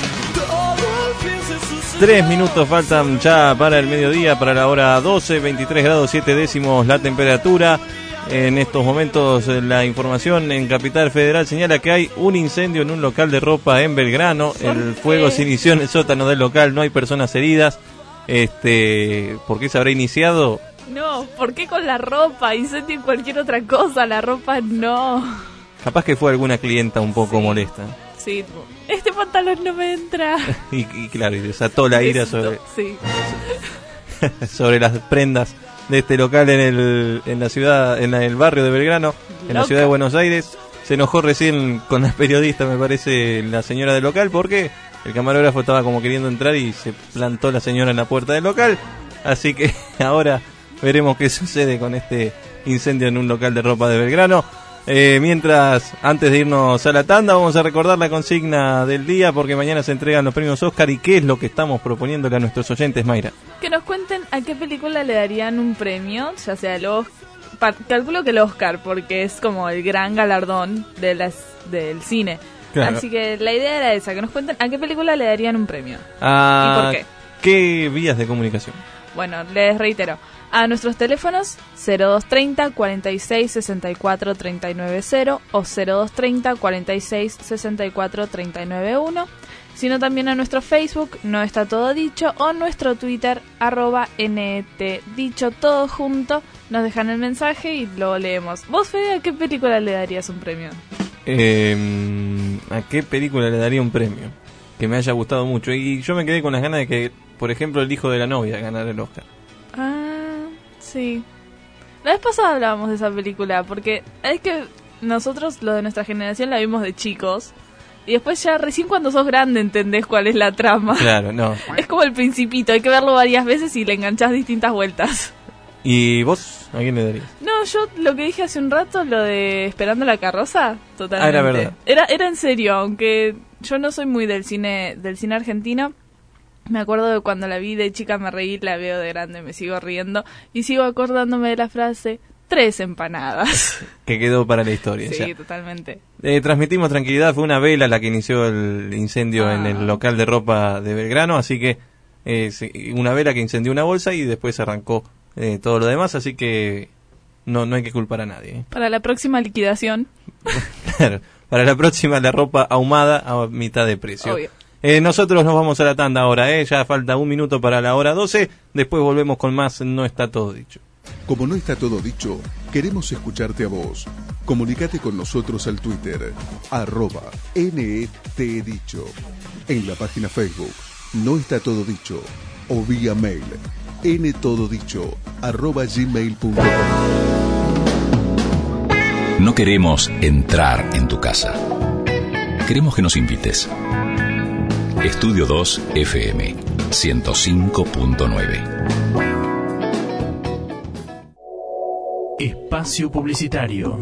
Tres minutos faltan ya para el mediodía, para la hora doce, veintitrés grados siete décimos la temperatura. En estos momentos la información en Capital Federal señala que hay un incendio en un local de ropa en Belgrano. El fuego se inició en el sótano del local, no hay personas heridas. Este, ¿por qué se habrá iniciado? No, ¿por qué con la ropa? Incendio en cualquier otra cosa, la ropa no. Capaz que fue alguna clienta un poco sí. molesta. Sí, este pantalón no me entra. y, y claro, y desató la ira sobre, sí. sobre las prendas de este local en el en la ciudad, en la, el barrio de Belgrano, Loca. en la ciudad de Buenos Aires. Se enojó recién con las periodistas, me parece, la señora del local, porque el camarógrafo estaba como queriendo entrar y se plantó la señora en la puerta del local. Así que ahora veremos qué sucede con este incendio en un local de ropa de Belgrano. Eh, mientras, antes de irnos a la tanda, vamos a recordar la consigna del día, porque mañana se entregan los premios Oscar. ¿Y qué es lo que estamos proponiéndole a nuestros oyentes, Mayra? Que nos cuenten a qué película le darían un premio, ya sea el Oscar, calculo que el Oscar, porque es como el gran galardón de las, del cine. Claro. Así que la idea era esa, que nos cuenten a qué película le darían un premio. Ah, ¿y por qué? ¿Qué vías de comunicación? Bueno, les reitero. A nuestros teléfonos cero dos treinta, cuarenta y seis, sesenta y cuatro, treinta y nueve cero o cero dos treinta, cuarenta y seis, sesenta y cuatro, treinta y nueve uno, sino también a nuestro Facebook, No Está Todo Dicho, o nuestro Twitter, arroba NETDicho, todo junto. Nos dejan el mensaje y lo leemos. ¿Vos, Fede, a qué película le darías un premio? Eh, ¿A qué película le daría un premio? Que me haya gustado mucho. Y yo me quedé con las ganas de que, por ejemplo, El hijo de la novia ganara el Oscar. Ah, sí. La vez pasada hablábamos de esa película, porque es que nosotros, los de nuestra generación, la vimos de chicos, y después ya recién cuando sos grande entendés cuál es la trama. Claro, no. Es como El Principito, hay que verlo varias veces y le enganchás distintas vueltas. ¿Y vos a quién le darías? No, yo lo que dije hace un rato, lo de Esperando la carroza, totalmente. Ah, era verdad. Era, era en serio, aunque yo no soy muy del cine, del cine argentino. Me acuerdo de cuando la vi de chica, me reí, la veo de grande, me sigo riendo y sigo acordándome de la frase tres empanadas. Que quedó para la historia. Sí, ya. Totalmente. Eh, transmitimos tranquilidad, fue una vela la que inició el incendio ah. en el local de ropa de Belgrano, así que eh, una vela que incendió una bolsa y después arrancó eh, todo lo demás, así que no, no hay que culpar a nadie. ¿eh? Para la próxima liquidación. Claro, para la próxima la ropa ahumada a mitad de precio. Obvio. Eh, nosotros nos vamos a la tanda ahora, ¿eh? Ya falta un minuto para la hora doce, después volvemos con más No Está Todo Dicho. Como no está todo dicho, queremos escucharte a vos. Comunicate con nosotros al Twitter, arroba NETDicho, en la página Facebook, No Está Todo Dicho, o vía mail, ntododicho, arroba gmail punto com. No queremos entrar en tu casa. Queremos que nos invites. Estudio dos F M ciento cinco punto nueve. Espacio publicitario.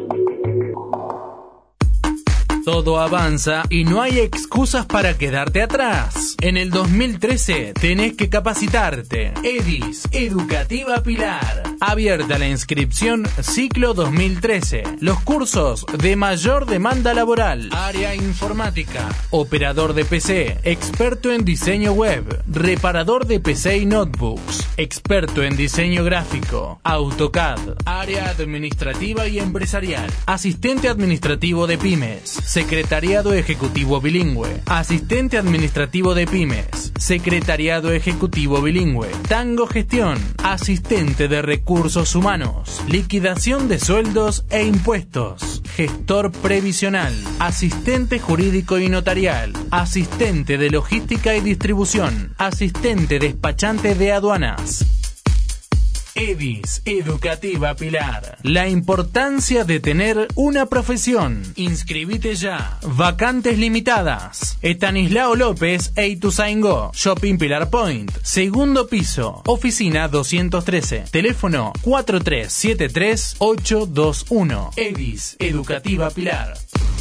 Todo avanza y no hay excusas para quedarte atrás. En el dos mil trece tenés que capacitarte. EDIS, Educativa Pilar. Abierta la inscripción ciclo dos mil trece. Los cursos de mayor demanda laboral. Área informática. Operador de P C. Experto en diseño web. Reparador de P C y notebooks. Experto en diseño gráfico. AutoCAD. Área administrativa y empresarial. Asistente administrativo de pymes. Secretariado Ejecutivo Bilingüe, Asistente Administrativo de Pymes, Secretariado Ejecutivo Bilingüe, Tango Gestión, Asistente de Recursos Humanos, Liquidación de Sueldos e Impuestos, Gestor Previsional, Asistente Jurídico y Notarial, Asistente de Logística y Distribución, Asistente Despachante de Aduanas. EDIS, Educativa Pilar. La importancia de tener una profesión. Inscribite ya. Vacantes limitadas. Estanislao López e Ituzaingó. Shopping Pilar Point. Segundo piso. Oficina doscientos trece. Teléfono cuatro tres siete tres ocho dos uno. EDIS, Educativa Pilar.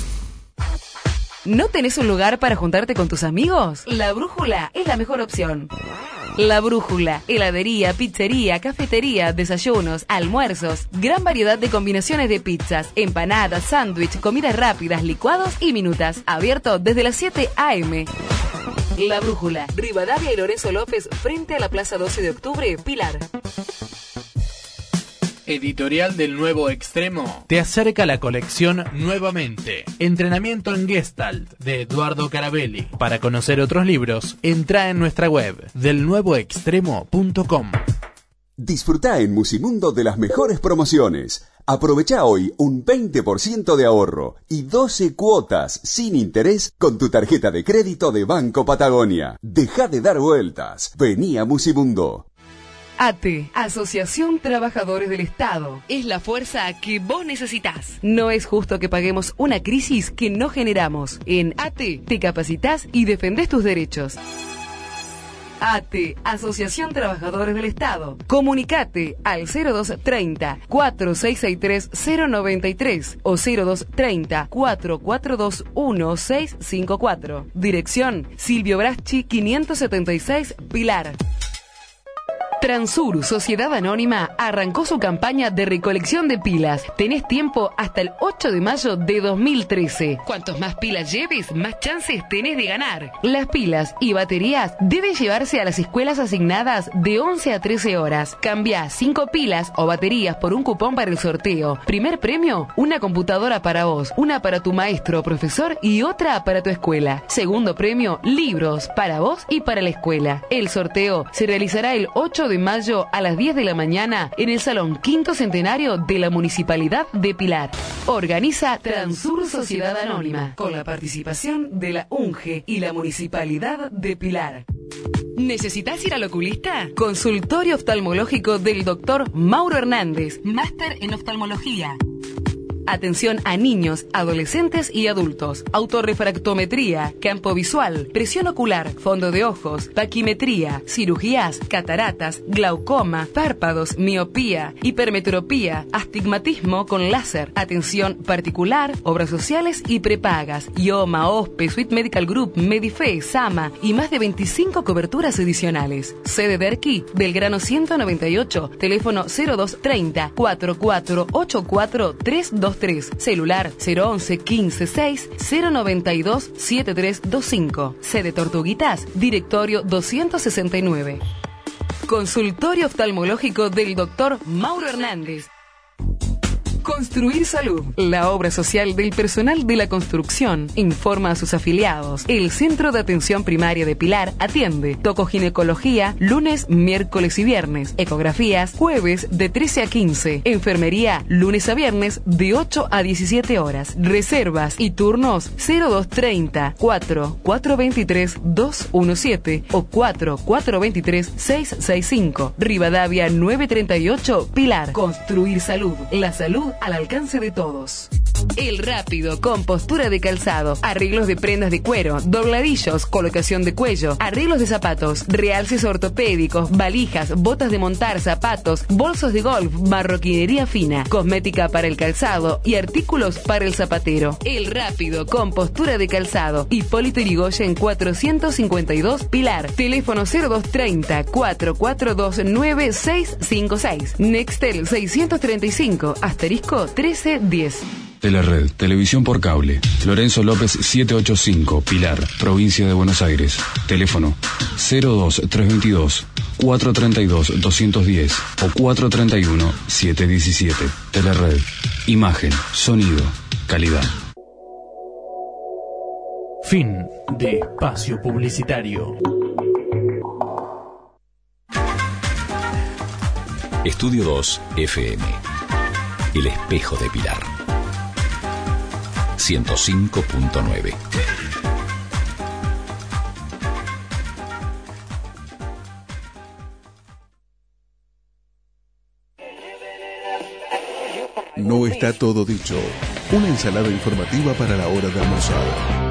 ¿No tenés un lugar para juntarte con tus amigos? La Brújula es la mejor opción. La Brújula, heladería, pizzería, cafetería, desayunos, almuerzos, gran variedad de combinaciones de pizzas, empanadas, sándwich, comidas rápidas, licuados y minutas. Abierto desde las siete a eme. La Brújula, Rivadavia y Lorenzo López, frente a la Plaza doce de octubre, Pilar. Editorial del Nuevo Extremo te acerca la colección Nuevamente, Entrenamiento en Gestalt, de Eduardo Carabelli. Para conocer otros libros, entra en nuestra web del nuevo extremo punto com. Disfruta en Musimundo de las mejores promociones. Aprovecha hoy un veinte por ciento de ahorro y doce cuotas sin interés con tu tarjeta de crédito de Banco Patagonia. Deja de dar vueltas. Vení a Musimundo. A T E, Asociación Trabajadores del Estado, es la fuerza que vos necesitas. No es justo que paguemos una crisis que no generamos. En A T E te capacitas y defendés tus derechos. A T E, Asociación Trabajadores del Estado. Comunicate al cero dos treinta, cuatro seis seis tres, cero noventa y tres o cero dos treinta, cuatro cuatro dos, uno seis cinco cuatro. Dirección Silvio Braschi quinientos setenta y seis, Pilar. Transur, Sociedad Anónima, arrancó su campaña de recolección de pilas. Tenés tiempo hasta el ocho de mayo de dos mil trece. Cuantos más pilas lleves, más chances tenés de ganar. Las pilas y baterías deben llevarse a las escuelas asignadas de once a trece horas. Cambia cinco pilas o baterías por un cupón para el sorteo. Primer premio, una computadora para vos, una para tu maestro o profesor y otra para tu escuela. Segundo premio, libros para vos y para la escuela. El sorteo se realizará el ocho de mayo a las diez de la mañana en el Salón Quinto Centenario de la Municipalidad de Pilar. Organiza Transur Sociedad Anónima con la participación de la U N G E y la Municipalidad de Pilar. ¿Necesitas ir al oculista? Consultorio oftalmológico del doctor Mauro Hernández, máster en oftalmología. Atención a niños, adolescentes y adultos. Autorrefractometría, campo visual, presión ocular, fondo de ojos, paquimetría, cirugías, cataratas, glaucoma, párpados, miopía, hipermetropía, astigmatismo con láser. Atención particular, obras sociales y prepagas. IOMA, OSPE, Suite Medical Group, Medife, Sama y más de veinticinco coberturas adicionales. Sede de Erquí, Belgrano ciento noventa y ocho, teléfono cero dos treinta, cuatro cuatro ocho cuatro, tres dos tres, celular cero once, quince seis, cero noventa y dos, setenta y tres veinticinco. Sede Tortuguitas, directorio doscientos sesenta y nueve. Consultorio oftalmológico del doctor Mauro Hernández. Construir Salud, la obra social del personal de la construcción, informa a sus afiliados. El Centro de Atención Primaria de Pilar atiende tocoginecología lunes, miércoles y viernes, ecografías jueves de trece a quince, enfermería lunes a viernes de ocho a diecisiete horas, reservas y turnos cero dos treinta, cuatro cuatro veintitrés, dos diecisiete o cuatro cuatro veintitrés, seis sesenta y cinco, Rivadavia novecientos treinta y ocho, Pilar. Construir Salud, la salud al alcance de todos. El Rápido, con postura de calzado, arreglos de prendas de cuero, dobladillos, colocación de cuello, arreglos de zapatos, realces ortopédicos, valijas, botas de montar, zapatos, bolsos de golf, marroquinería fina, cosmética para el calzado y artículos para el zapatero. El Rápido, con postura de calzado, Hipólito Yrigoyen cuatrocientos cincuenta y dos, Pilar. Teléfono cero dos treinta, cuatro cuatro dos, nueve seis cinco seis. Nextel seiscientos treinta y cinco, asterisco trece diez. Telered, televisión por cable. Lorenzo López setecientos ochenta y cinco, Pilar, provincia de Buenos Aires. Teléfono cero dos tres veintidós, cuatro treinta y dos, doscientos diez o cuatro treinta y uno, setecientos diecisiete. Telered, imagen, sonido, calidad. Fin de espacio publicitario. Estudio dos F M. El espejo de Pilar. ciento cinco punto nueve. No está todo dicho. Una ensalada informativa para la hora de almorzar.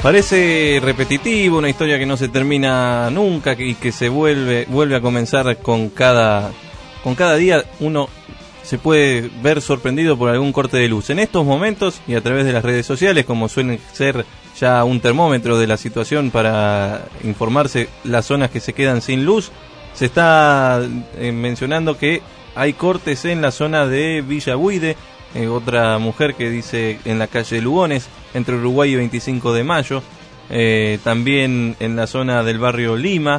Parece repetitivo, una historia que no se termina nunca y que se vuelve vuelve a comenzar con cada con cada día. Uno se puede ver sorprendido por algún corte de luz. En estos momentos y a través de las redes sociales, como suelen ser ya un termómetro de la situación para informarse las zonas que se quedan sin luz, se está eh, mencionando que hay cortes en la zona de Villa Buide. Eh, otra mujer que dice en la calle Lugones, entre Uruguay y veinticinco de mayo, eh, también en la zona del barrio Lima,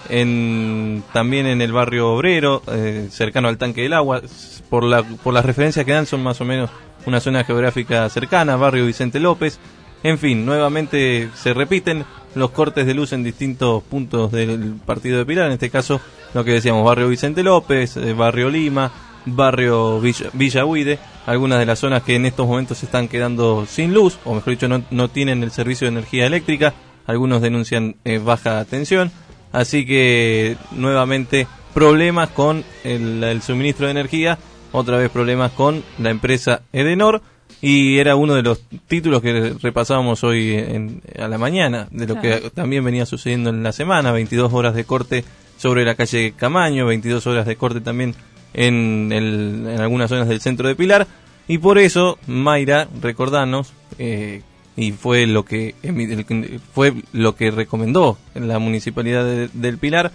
en, también en el barrio Obrero, eh, cercano al tanque del agua. Por, la, por las referencias que dan son más o menos una zona geográfica cercana, barrio Vicente López. En fin, nuevamente se repiten los cortes de luz en distintos puntos del partido de Pilar, en este caso lo que decíamos, barrio Vicente López, eh, barrio Lima, barrio Villa, Villa Buide, algunas de las zonas que en estos momentos se están quedando sin luz, o mejor dicho, no, no tienen el servicio de energía eléctrica. Algunos denuncian eh, baja tensión, así que nuevamente problemas con el, el suministro de energía, otra vez problemas con la empresa Edenor, y era uno de los títulos que repasábamos hoy en, a la mañana, de lo claro. que también venía sucediendo en la semana. Veintidós horas de corte sobre la calle Camaño, veintidós horas de corte también En, el, en algunas zonas del centro de Pilar, y por eso Mayra, recordanos, eh, y fue lo que fue lo que recomendó la municipalidad de, del Pilar,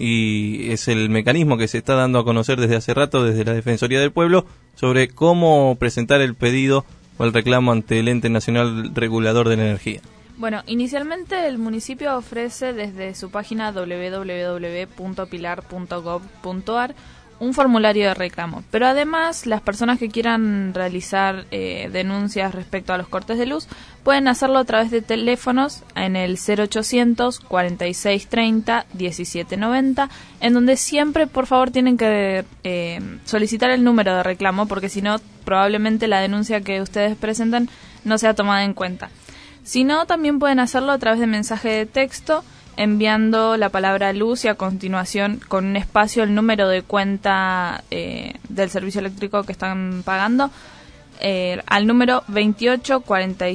y es el mecanismo que se está dando a conocer desde hace rato desde la Defensoría del Pueblo sobre cómo presentar el pedido o el reclamo ante el Ente Nacional Regulador de la Energía. Bueno, inicialmente el municipio ofrece desde su página doble u doble u doble u punto pilar punto gov punto a r un formulario de reclamo, pero además las personas que quieran realizar eh, denuncias respecto a los cortes de luz pueden hacerlo a través de teléfonos en el cero ochocientos cuarenta y seis treinta diecisiete noventa, en donde siempre por favor tienen que eh, solicitar el número de reclamo, porque si no probablemente la denuncia que ustedes presentan no sea tomada en cuenta. Si no, también pueden hacerlo a través de mensaje de texto, enviando la palabra luz y a continuación con un espacio el número de cuenta eh, del servicio eléctrico que están pagando eh, al número veintiocho cuarenta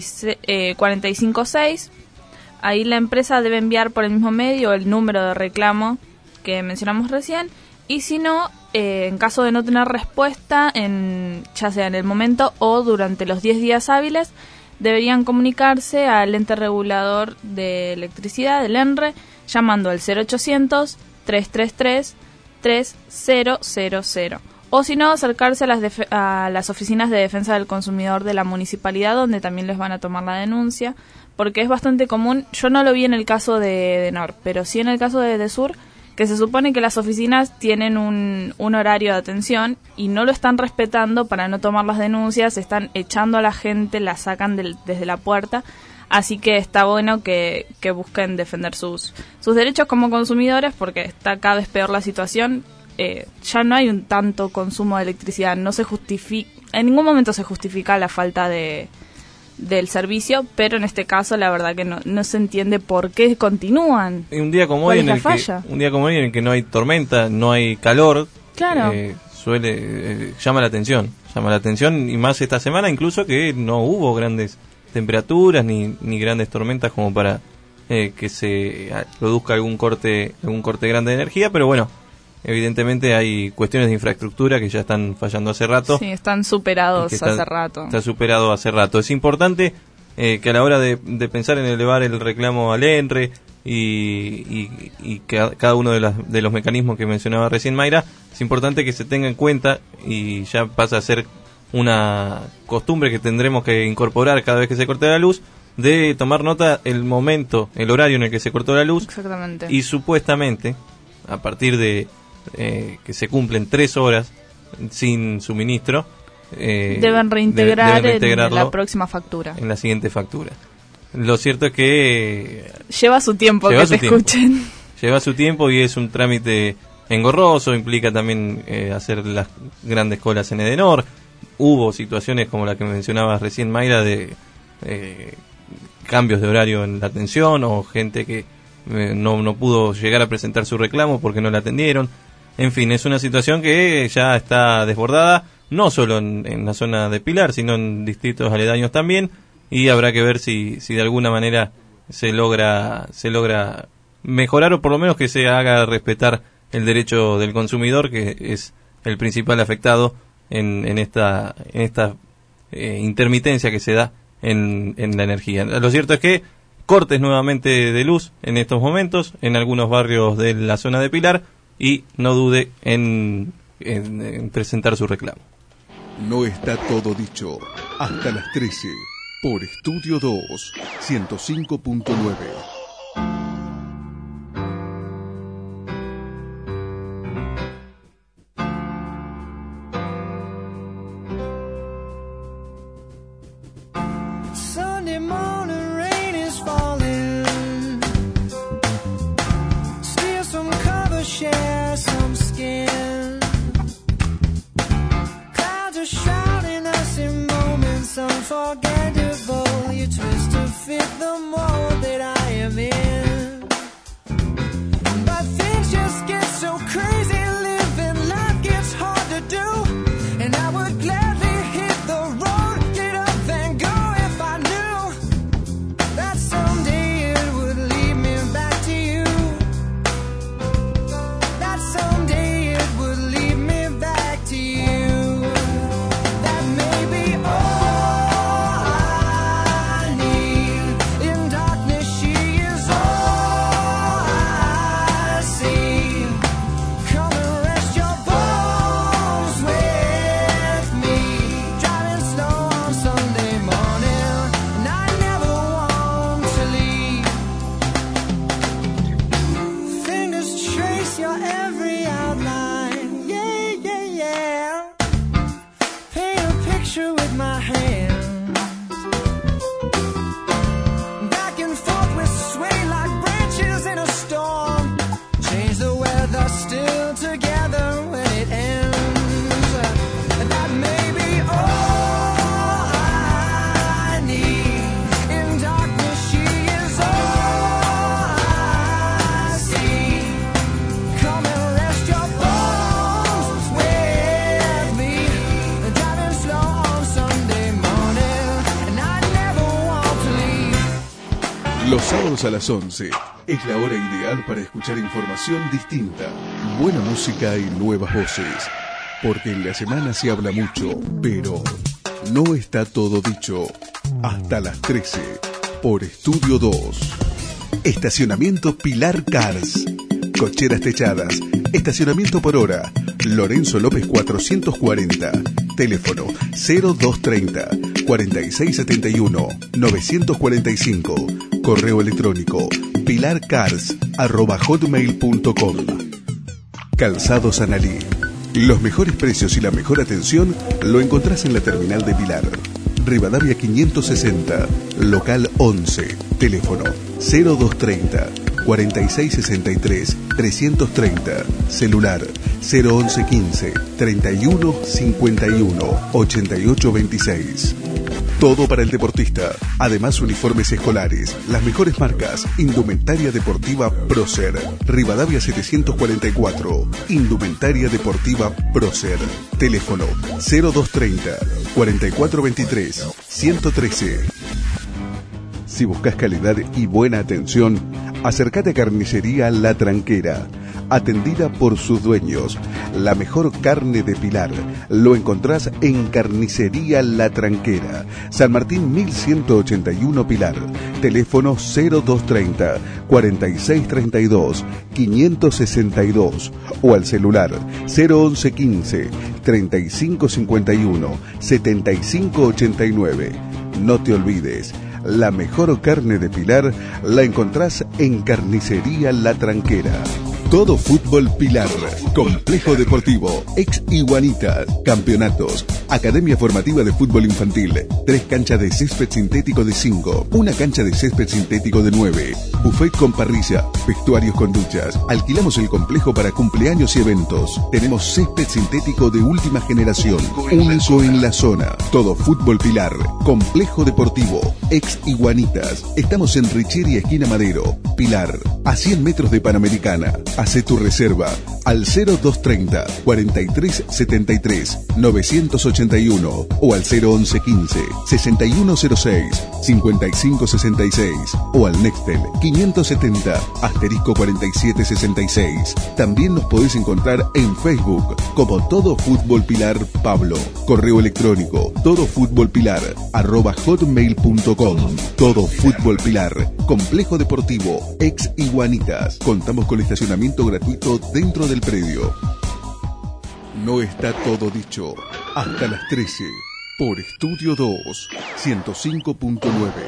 y cinco seis. Ahí la empresa debe enviar por el mismo medio el número de reclamo que mencionamos recién, y si no, eh, en caso de no tener respuesta, en, ya sea en el momento o durante los diez días hábiles, deberían comunicarse al ente regulador de electricidad, del ENRE, llamando al cero ochocientos trescientos treinta y tres treinta cero, o si no, acercarse a las, def- a las oficinas de defensa del consumidor de la municipalidad, donde también les van a tomar la denuncia, porque es bastante común. Yo no lo vi en el caso de Edenor, pero sí en el caso de Edesur, que se supone que las oficinas tienen un, un horario de atención y no lo están respetando. Para no tomar las denuncias, están echando a la gente, la sacan del, desde la puerta, así que está bueno que, que busquen defender sus, sus derechos como consumidores, porque está cada vez peor la situación. Eh, ya no hay un tanto consumo de electricidad, no se justifica, en ningún momento se justifica la falta de del servicio, pero en este caso la verdad que no, no se entiende por qué continúan. Y un día como hoy en el que, un día como hoy en el que no hay tormenta, no hay calor, claro. eh, suele eh, llama la atención, llama la atención, y más esta semana incluso que no hubo grandes temperaturas ni, ni grandes tormentas como para eh, que se produzca algún corte algún corte grande de energía, pero bueno, evidentemente hay cuestiones de infraestructura que ya están fallando hace rato. Sí, están superados está, hace rato. Está superado hace rato. Es importante eh, que a la hora de, de pensar en elevar el reclamo al ENRE y, y, y que cada uno de, las, de los mecanismos que mencionaba recién Mayra, es importante que se tenga en cuenta, y ya pasa a ser una costumbre que tendremos que incorporar cada vez que se corte la luz, de tomar nota el momento, el horario en el que se cortó la luz. Exactamente. Y supuestamente, a partir de Eh, que se cumplen tres horas sin suministro, eh, deben reintegrar deben en la próxima factura, en la siguiente factura. Lo cierto es que lleva su tiempo lleva que su te tiempo. escuchen lleva su tiempo y es un trámite engorroso, implica también eh, hacer las grandes colas en Edenor. Hubo situaciones como la que mencionabas recién, Mayra, de eh, cambios de horario en la atención, o gente que eh, no, no pudo llegar a presentar su reclamo porque no la atendieron. En fin, es una situación que ya está desbordada, no solo en, en la zona de Pilar, sino en distritos aledaños también, y habrá que ver si, si de alguna manera se logra se logra mejorar, o por lo menos que se haga respetar el derecho del consumidor, que es el principal afectado en, en esta en esta eh, intermitencia que se da en, en la energía. Lo cierto es que cortes nuevamente de luz en estos momentos en algunos barrios de la zona de Pilar, y no dude en, en, en presentar su reclamo. No está todo dicho. Hasta las trece, por Estudio dos, ciento cinco punto nueve. Sunday morning rain is falling. Steal some cover, share some skin. Clouds are shrouding us in moments unforgettable. You twist to fit the mold that I am in. But things just get so crazy. Living life gets hard to do. And I would gladly hit the road, get up and go if I knew that someday it would lead me back to you. That someday it would lead me back to you. That may be all I need. In darkness she is all I see. Come and rest your bones with me. Driving slow on Sunday morning, and I never want to leave. Fingers trace your every outline, yeah, yeah, yeah. Paint a picture with my hands. Back and forth we sway like branches in a storm. Change the weather, still together when it ends. That may be all I need. In darkness she is all I see. Come and rest your bones with me. Driving slow on Sunday morning, and I never want to leave. Los sábados a las once es la hora ideal para escuchar información distinta, buena música y nuevas voces. Porque en la semana se habla mucho, pero no está todo dicho. Hasta las trece, por Estudio dos. Estacionamiento Pilar Cars. Cocheras techadas. Estacionamiento por hora. Lorenzo López cuatrocientos cuarenta. Teléfono cero dos treinta, cuarenta y seis setenta y uno, novecientos cuarenta y cinco. Correo electrónico pilarcars arroba hotmail punto com. Calzados Analí. Los mejores precios y la mejor atención lo encontrás en la terminal de Pilar. Rivadavia quinientos sesenta, local once. Teléfono cero dos treinta, cuarenta y seis sesenta y tres, trescientos treinta. Celular cero once quince, treinta y uno cincuenta y uno, ochenta y ocho veintiséis. Todo para el deportista. Además, uniformes escolares, las mejores marcas. Indumentaria deportiva Prócer. Rivadavia setecientos cuarenta y cuatro. Indumentaria deportiva Prócer. Teléfono cero dos treinta, cuarenta y cuatro veintitrés, ciento trece. Si buscas calidad y buena atención, acércate a Carnicería La Tranquera. Atendida por sus dueños. La mejor carne de Pilar lo encontrás en Carnicería La Tranquera, San Martín mil ciento ochenta y uno Pilar. Teléfono cero dos treinta, cuarenta y seis treinta y dos, quinientos sesenta y dos o al celular cero once quince, treinta y cinco cincuenta y uno, setenta y cinco ochenta y nueve. No te olvides, la mejor carne de Pilar la encontrás en Carnicería La Tranquera. Todo Fútbol Pilar, Complejo Deportivo, Ex Iguanitas, Campeonatos, Academia Formativa de Fútbol Infantil, tres canchas de césped sintético de cinco, una cancha de césped sintético de nueve, buffet con parrilla, vestuarios con duchas, alquilamos el complejo para cumpleaños y eventos, tenemos césped sintético de última generación, único en la zona. Todo Fútbol Pilar, Complejo Deportivo, Ex Iguanitas, estamos en Richieri esquina Madero, Pilar, a cien metros de Panamericana. Hacé tu reserva al cero dos treinta, cuarenta y tres setenta y tres, novecientos ochenta. ochenta y uno o al cero once quince, sesenta y uno cero seis, cincuenta y cinco sesenta y seis o al Nextel quinientos setenta, asterisco cuarenta y siete sesenta y seis. También nos podés encontrar en Facebook como Todo Fútbol Pilar Pablo. Correo electrónico todofutbolpilar arroba hotmail punto com. Todo Fútbol Pilar, complejo deportivo, ex Iguanitas. Contamos con estacionamiento gratuito dentro del predio. No está todo dicho. Hasta las trece, por Estudio dos, ciento cinco punto nueve.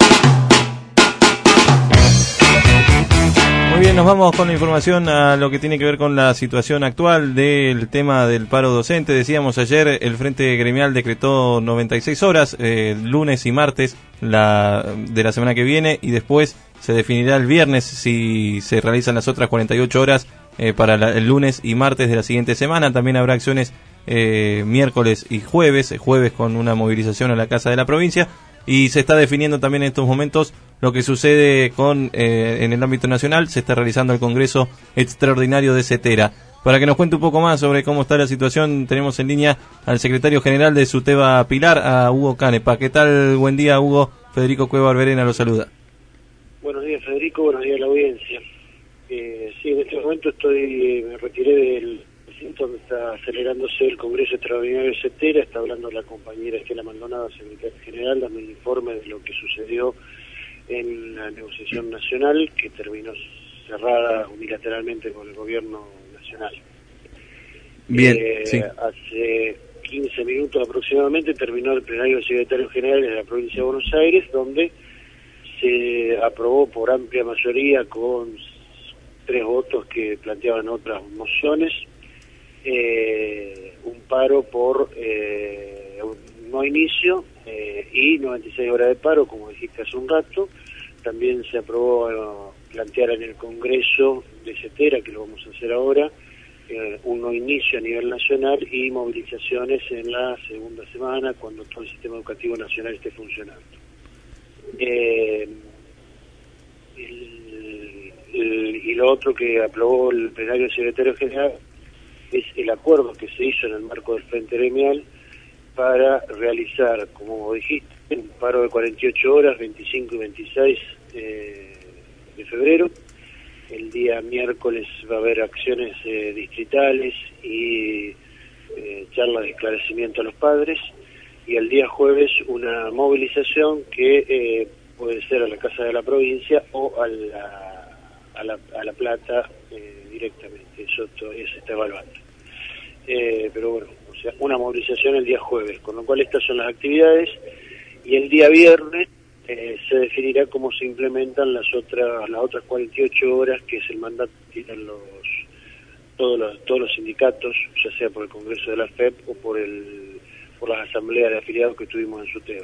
Muy bien, nos vamos con la información a lo que tiene que ver con la situación actual del tema del paro docente. Decíamos ayer, el Frente Gremial decretó noventa y seis horas, eh, lunes y martes la, de la semana que viene, y después se definirá el viernes si se realizan las otras cuarenta y ocho horas eh, para la, el lunes y martes de la siguiente semana. También habrá acciones eh, miércoles y jueves, jueves con una movilización a la Casa de la Provincia. Y se está definiendo también en estos momentos lo que sucede con eh, en el ámbito nacional. Se está realizando el Congreso Extraordinario de CETERA. Para que nos cuente un poco más sobre cómo está la situación, tenemos en línea al secretario general de SUTEBA Pilar, a Hugo Canepa. ¿Qué tal? Buen día, Hugo. Federico Cueva Barberena lo saluda. Buenos días, Federico. Buenos días a la audiencia. Eh, sí, en este momento estoy, me retiré del recinto donde está acelerándose el Congreso Extraordinario de CETERA. Está hablando la compañera Estela Maldonado, secretaria general, dando un informe de lo que sucedió en la negociación nacional, que terminó cerrada unilateralmente con el gobierno nacional. Bien, eh, sí. Hace quince minutos aproximadamente terminó el plenario de secretarios generales de la provincia de Buenos Aires, donde se aprobó por amplia mayoría, con tres votos que planteaban otras mociones, eh, un paro por eh, un no inicio eh, y noventa y seis horas de paro, como dijiste hace un rato. También se aprobó eh, plantear en el Congreso de CETERA, que lo vamos a hacer ahora, eh, un no inicio a nivel nacional y movilizaciones en la segunda semana, cuando todo el sistema educativo nacional esté funcionando. Eh, el, el, y lo otro que aprobó el plenario del secretario general es el acuerdo que se hizo en el marco del Frente Gremial para realizar, como dijiste, un paro de cuarenta y ocho horas, veinticinco y veintiséis eh, de febrero. El día miércoles va a haber acciones eh, distritales y eh, charlas de esclarecimiento a los padres. Y el día jueves una movilización que eh, puede ser a la Casa de la Provincia o a la, a la, a la Plata eh, directamente. Eso todavía se está evaluando. Eh, pero bueno, o sea, una movilización el día jueves, con lo cual estas son las actividades. Y el día viernes eh, se definirá cómo se implementan las otras las otras cuarenta y ocho horas, que es el mandato que tienen los todos los todos los sindicatos, ya sea por el Congreso de la F E P o por el por las asambleas de afiliados que tuvimos en SUTEBA.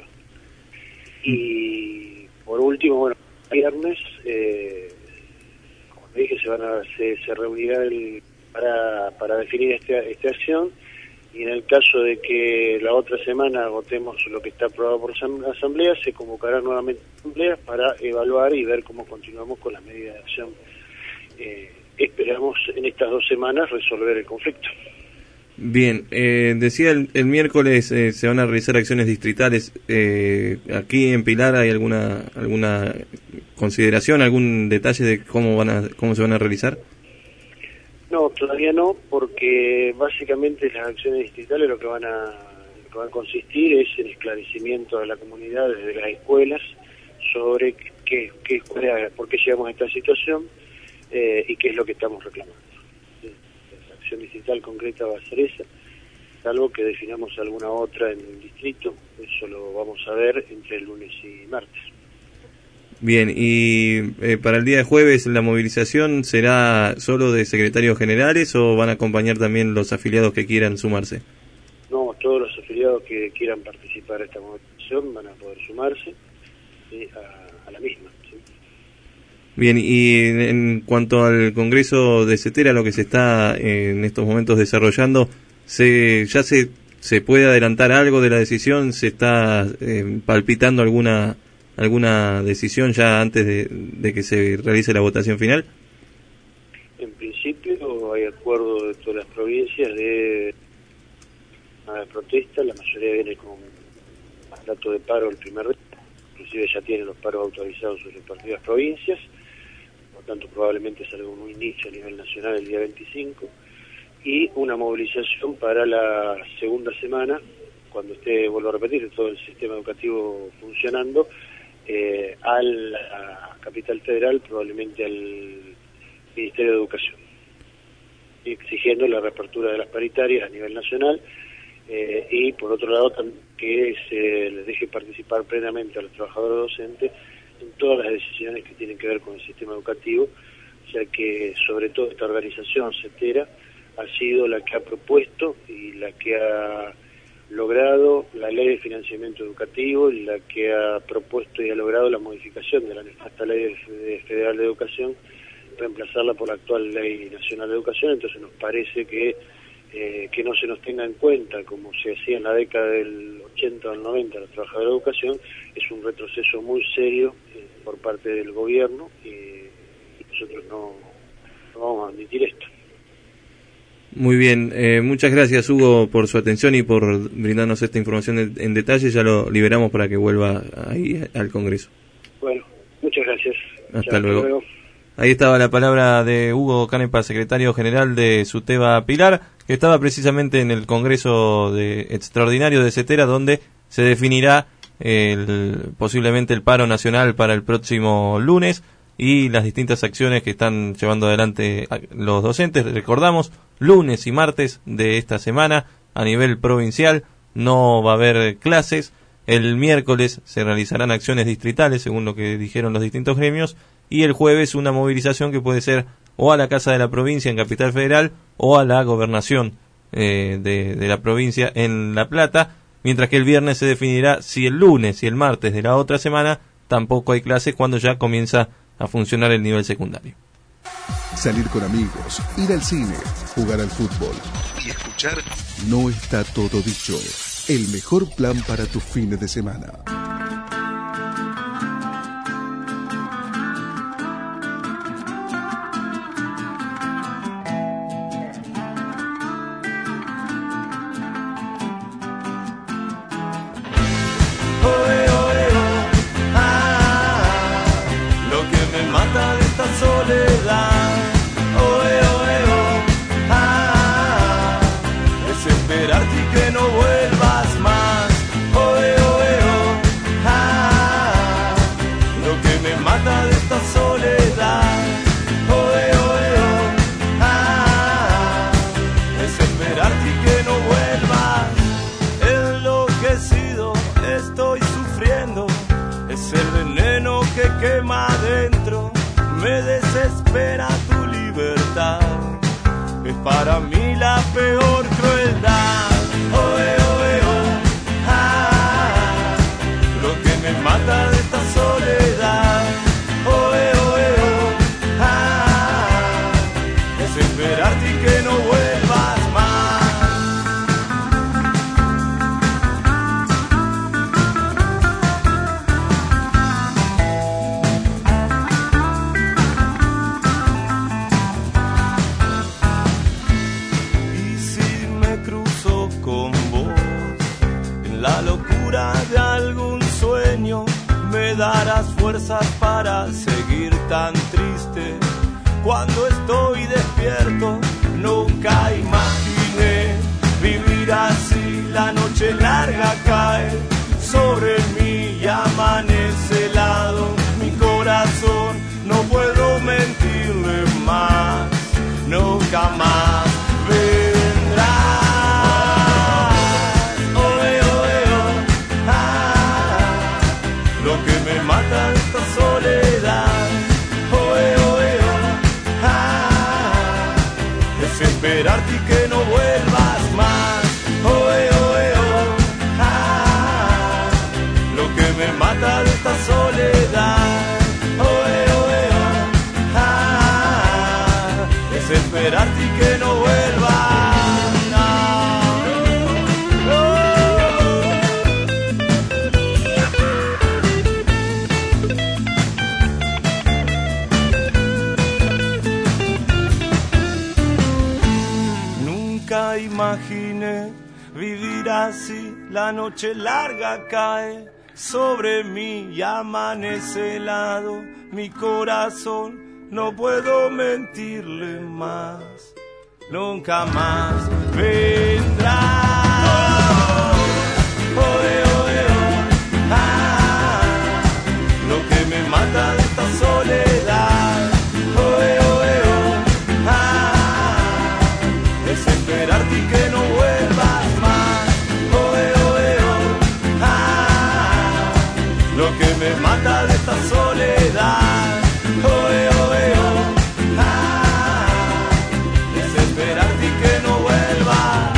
Y por último, bueno, viernes, eh, como te dije, se van a se, se reunirá el, para para definir esta esta acción. Y en el caso de que la otra semana votemos lo que está aprobado por asamblea, se convocará nuevamente asambleas para evaluar y ver cómo continuamos con las medidas de acción. Eh, esperamos en estas dos semanas resolver el conflicto. Bien, eh, decía el, el miércoles eh, se van a realizar acciones distritales. Eh, aquí en Pilar, ¿hay alguna alguna consideración, algún detalle de cómo van a cómo se van a realizar? No, todavía no, porque básicamente las acciones distritales lo que van a, lo que van a consistir es en esclarecimiento de la comunidad desde las escuelas sobre qué, qué, por qué llegamos a esta situación eh, y qué es lo que estamos reclamando. La acción distrital concreta va a ser esa, salvo que definamos alguna otra en el distrito. Eso lo vamos a ver entre el lunes y martes. Bien, y eh, para el día de jueves, ¿la movilización será solo de secretarios generales o van a acompañar también los afiliados que quieran sumarse? No, todos los afiliados que quieran participar en esta movilización van a poder sumarse ¿sí? a, a la misma. ¿sí? Bien, y en cuanto al Congreso de CETERA, lo que se está eh, en estos momentos desarrollando, se ¿ya se, se puede adelantar algo de la decisión? ¿Se está eh, palpitando alguna... alguna decisión ya antes de, de que se realice la votación final? En principio hay acuerdo de todas las provincias de jornada de protesta, la mayoría viene con mandato de paro el primer día, inclusive ya tienen los paros autorizados sus respectivas provincias, por tanto probablemente salga un inicio a nivel nacional el día veinticinco, y una movilización para la segunda semana, cuando esté, vuelvo a repetir, todo el sistema educativo funcionando, eh, a la capital federal, probablemente al Ministerio de Educación, exigiendo la reapertura de las paritarias a nivel nacional, eh, y por otro lado también que se les deje participar plenamente a los trabajadores docentes en todas las decisiones que tienen que ver con el sistema educativo, ya que sobre todo esta organización CETERA ha sido la que ha propuesto y la que ha logrado la ley de financiamiento educativo y la que ha propuesto y ha logrado la modificación de la nefasta ley de federal de educación, reemplazarla por la actual ley nacional de educación. Entonces nos parece que eh, que no se nos tenga en cuenta como se hacía en la década del ochenta o del noventa los trabajadores de educación es un retroceso muy serio eh, por parte del gobierno, eh, y nosotros no, no vamos a admitir esto. Muy bien, eh, muchas gracias Hugo por su atención y por brindarnos esta información en, en detalle. Ya lo liberamos para que vuelva ahí al Congreso. Bueno, muchas gracias. Hasta Chao, luego. hasta luego. Ahí estaba la palabra de Hugo Canepa, secretario general de SUTEBA Pilar, que estaba precisamente en el Congreso de Extraordinario de CETERA, donde se definirá el, posiblemente el paro nacional para el próximo lunes y las distintas acciones que están llevando adelante los docentes. Recordamos, lunes y martes de esta semana a nivel provincial no va a haber clases. El miércoles se realizarán acciones distritales, según lo que dijeron los distintos gremios, y el jueves una movilización que puede ser o a la Casa de la Provincia en Capital Federal o a la Gobernación eh, de, de la provincia en La Plata, mientras que el viernes se definirá si el lunes y el martes de la otra semana tampoco hay clases, cuando ya comienza a funcionar el nivel secundario. Salir con amigos, ir al cine, jugar al fútbol y escuchar No Está Todo Dicho. El mejor plan para tus fines de semana. Quema adentro, me desespera tu libertad, es para mí la peor crueldad. Oe, oe, oh, ah, lo que me mata de esta soledad. Oe, oe, oh, ah, es esperarte y que no vuelvas más. De algún sueño me darás fuerzas para seguir tan triste. Cuando estoy despierto nunca imaginé vivir así. La noche larga cae sobre mí y amanece helado mi corazón. No puedo mentirle más, nunca más vendrá. Mata esta soledad, oe, oe, oh, ah, desesperarte y que no vuelvas más, oe, oe, oh, ah, lo que me mata de esta soledad, oe, oe, oh, ah, desesperarte y que no vuelvas. Imaginé vivir así, la noche larga cae sobre mí y amanece helado mi corazón, no puedo mentirle más, nunca más vendrá. Oh, oh, oh, oh, ah, lo que me mata de esta soledad, oh, oh, oh, ah, es esperarte y que no vuelvas más, oh, oh, oh, ah, lo que me mata de esta soledad, oh, oh, oh, ah, es esperarte y que no vuelvas.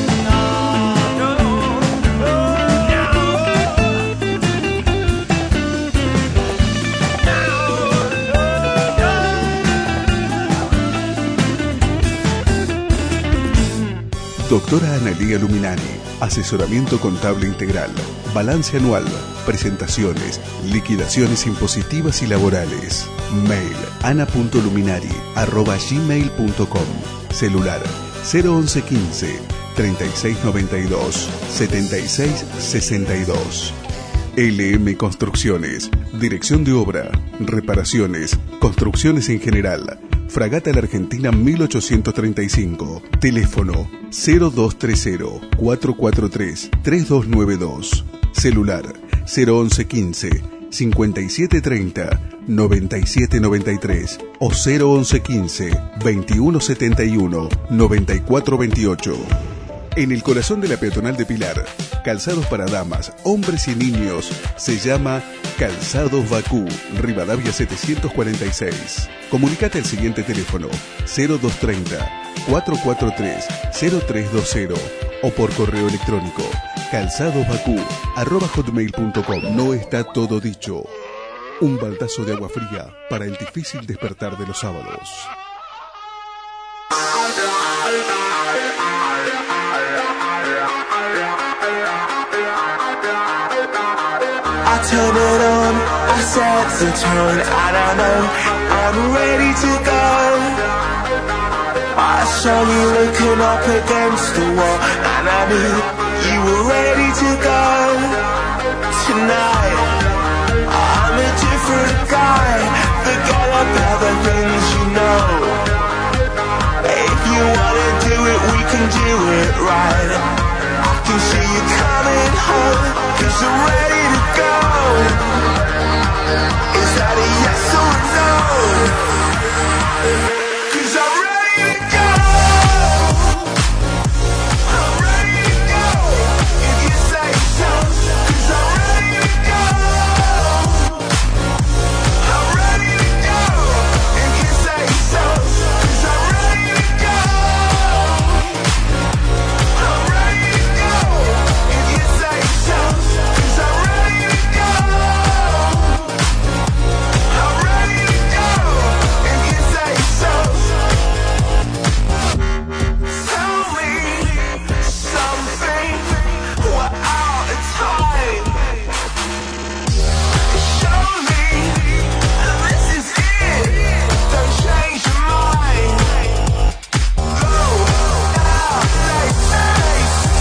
Doctora Analía Luminari, asesoramiento contable integral, balance anual, presentaciones, liquidaciones impositivas y laborales. Mail ana.luminari arroba gmail punto com. Celular cero once quince, treinta y seis noventa y dos, setenta y seis sesenta y dos. L M Construcciones, dirección de obra, reparaciones, construcciones en general. Fragata La Argentina mil ochocientos treinta y cinco. Teléfono cero dos tres cero, cuatro cuatro tres, tres dos nueve dos. Celular cero once quince, cincuenta y siete treinta, noventa y siete noventa y tres o cero once quince, veintiuno setenta y uno, noventa y cuatro veintiocho. En el corazón de la peatonal de Pilar, calzados para damas, hombres y niños, se llama Calzados Bakú, Rivadavia setecientos cuarenta y seis. Comunicate al siguiente teléfono cero dos treinta, cuatro cuatro tres, cero tres dos cero o por correo electrónico calzadosbakú arroba hotmail punto com. No está todo dicho. Un baldazo de agua fría para el difícil despertar de los sábados. I turn it on, I set the tone, and I know I'm ready to go. I saw you looking up against the wall, and I knew you were ready to go. Tonight, I'm a different guy, forget about the things you know. If you wanna do it, we can do it right. I can see you coming home, cause I'm ready to go. Is that a yes or a no? Cause I'm ready to go. I'm ready to go. If you say so. Cause I'm ready to go. I'm ready to go. If you say so. Cause I'm ready to go. I'm ready to go. If you say so. Cause I'm ready to go. I'm ready to go. If you say so. Tell me something. We're out of time. Show me this is it. Don't change your mind. Go out, say, say.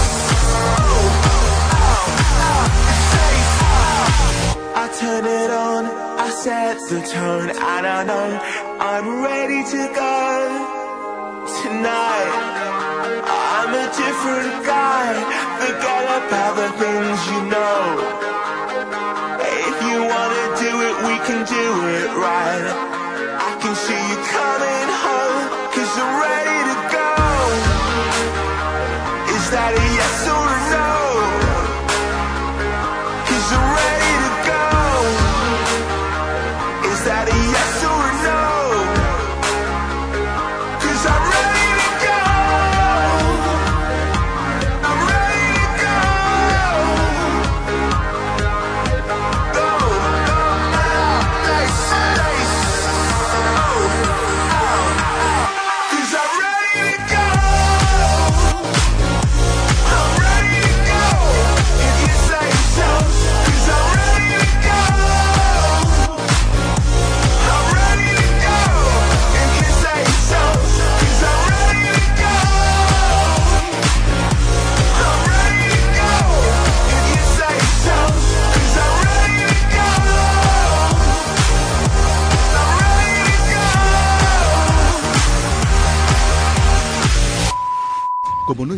I turn it on, I set the tone, and I know I'm ready to go. Tonight, I'm a different guy, forget about the things you know. If you wanna do it, we can do it right. I can see you coming home, cause I'm ready to go. Is that a yes or a no? Cause I'm ready to go. Is that a yes or a no? Cause I'm ready to go. I'm ready to go. Go, go, out, place, place. Oh, out, out. Cause I'm ready to go. I'm ready.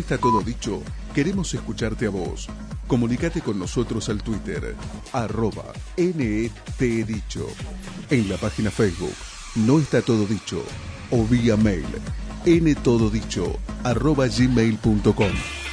está todo dicho, queremos escucharte a vos. Comunicate con nosotros al Twitter, arroba N E T Dicho. En la página Facebook, No Está Todo Dicho. O vía mail, ntododicho, arroba gmail punto com.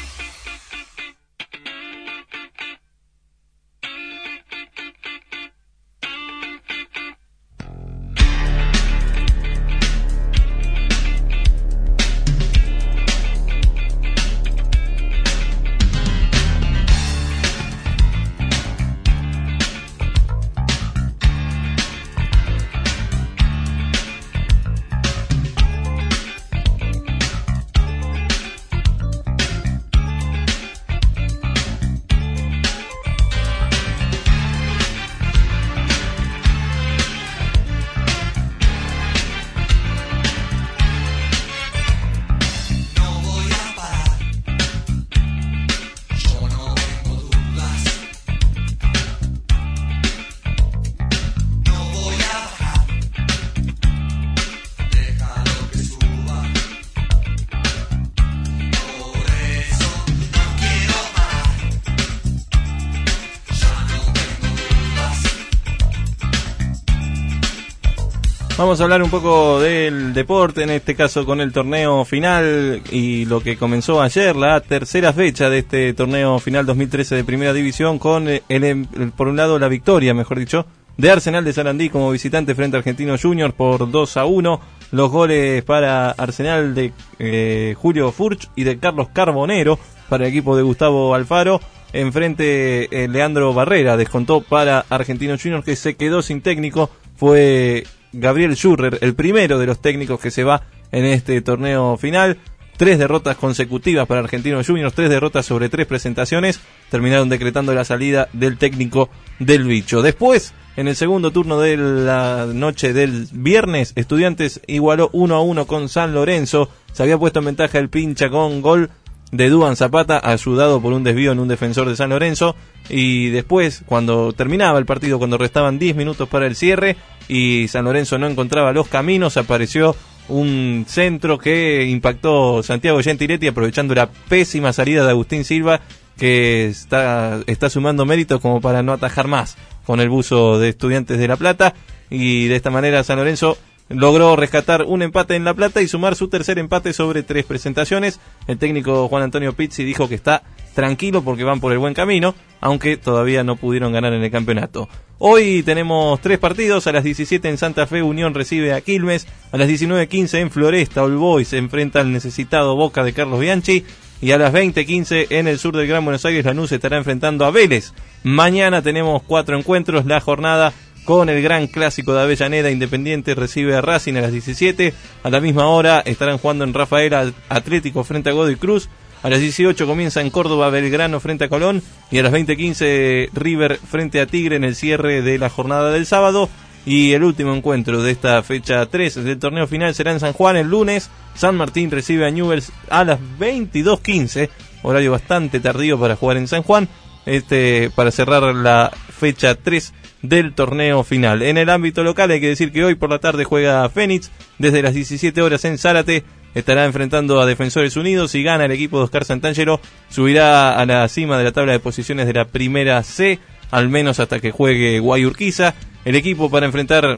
Vamos a hablar un poco del deporte, en este caso con el torneo final y lo que comenzó ayer, la tercera fecha de este torneo final dos mil trece de Primera División, con el, el, por un lado la victoria, mejor dicho, de Arsenal de Sarandí como visitante frente a Argentinos Juniors por dos a uno. Los goles para Arsenal de eh, Julio Furch y de Carlos Carbonero para el equipo de Gustavo Alfaro. Enfrente eh, Leandro Barrera descontó para Argentinos Juniors, que se quedó sin técnico. Fue Gabriel Schurrer, el primero de los técnicos que se va en este torneo final. Tres derrotas consecutivas para Argentinos Juniors, tres derrotas sobre tres presentaciones, terminaron decretando la salida del técnico del bicho. Después, en el segundo turno de la noche del viernes, Estudiantes igualó uno a uno con San Lorenzo. Se había puesto en ventaja el Pincha con gol de Duan Zapata, ayudado por un desvío en un defensor de San Lorenzo. Y después, cuando terminaba el partido, cuando restaban diez minutos para el cierre y San Lorenzo no encontraba los caminos, apareció un centro que impactó Santiago Gentiletti, aprovechando la pésima salida de Agustín Silva, que está, está sumando méritos como para no atajar más con el buzo de Estudiantes de La Plata. Y de esta manera San Lorenzo logró rescatar un empate en La Plata y sumar su tercer empate sobre tres presentaciones. El técnico Juan Antonio Pizzi dijo que está tranquilo porque van por el buen camino, aunque todavía no pudieron ganar en el campeonato. Hoy tenemos tres partidos. A las diecisiete en Santa Fe, Unión recibe a Quilmes. A las diecinueve quince en Floresta, All Boys se enfrenta al necesitado Boca de Carlos Bianchi. Y a las veinte quince en el sur del Gran Buenos Aires, Lanús estará enfrentando a Vélez. Mañana tenemos cuatro encuentros. La jornada con el gran clásico de Avellaneda, Independiente recibe a Racing a las diecisiete. A la misma hora estarán jugando en Rafaela Atlético frente a Godoy Cruz. A las dieciocho comienza en Córdoba Belgrano frente a Colón. Y a las veinte quince River frente a Tigre en el cierre de la jornada del sábado. Y el último encuentro de esta fecha tres del torneo final será en San Juan el lunes. San Martín recibe a Newell's a las veintidós quince, horario bastante tardío para jugar en San Juan, este para cerrar la fecha tres del torneo final. En el ámbito local hay que decir que hoy por la tarde juega Fénix desde las diecisiete horas en Zárate. Estará enfrentando a Defensores Unidos. Si gana el equipo de Oscar Santangelo, subirá a la cima de la tabla de posiciones de la primera C, al menos hasta que juegue Guayurquiza. El equipo para enfrentar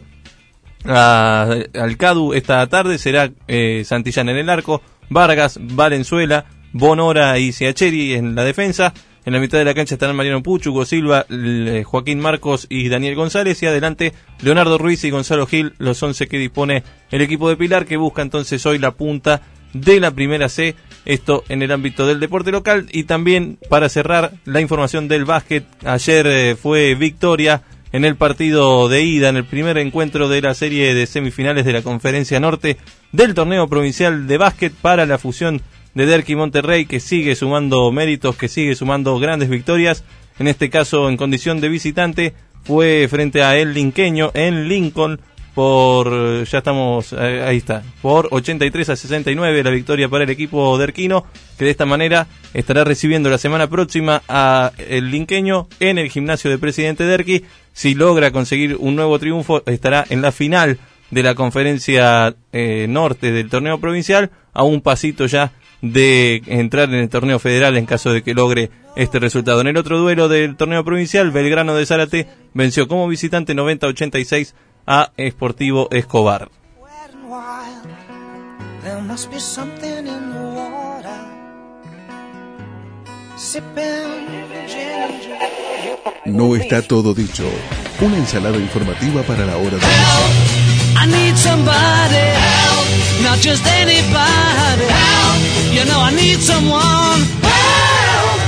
a, al Cadu esta tarde será eh, Santillán en el arco, Vargas, Valenzuela, Bonora y Siacheri en la defensa. En la mitad de la cancha estarán Mariano Puch, Hugo Silva, Joaquín Marcos y Daniel González. Y adelante Leonardo Ruiz y Gonzalo Gil, los once que dispone el equipo de Pilar, que busca entonces hoy la punta de la primera C. Esto en el ámbito del deporte local. Y también para cerrar la información del básquet, ayer eh, fue victoria en el partido de ida, en el primer encuentro de la serie de semifinales de la Conferencia Norte del torneo provincial de básquet para la fusión de Derqui Monterrey, que sigue sumando méritos, que sigue sumando grandes victorias. En este caso, en condición de visitante, fue frente a El Linqueño en Lincoln por, ya estamos, ahí está, por ochenta y tres a sesenta y nueve la victoria para el equipo derquino, que de esta manera estará recibiendo la semana próxima a El Linqueño en el gimnasio de Presidente Derqui. Si logra conseguir un nuevo triunfo, estará en la final de la Conferencia eh, Norte del torneo provincial, a un pasito ya de entrar en el torneo federal en caso de que logre este resultado. En el otro duelo del torneo provincial, Belgrano de Zárate venció como visitante noventa a ochenta y seis a Sportivo Escobar. There must be something in the water. No está todo dicho. Una ensalada informativa para la hora de I need somebody help, not just anybody help. You know I need someone help.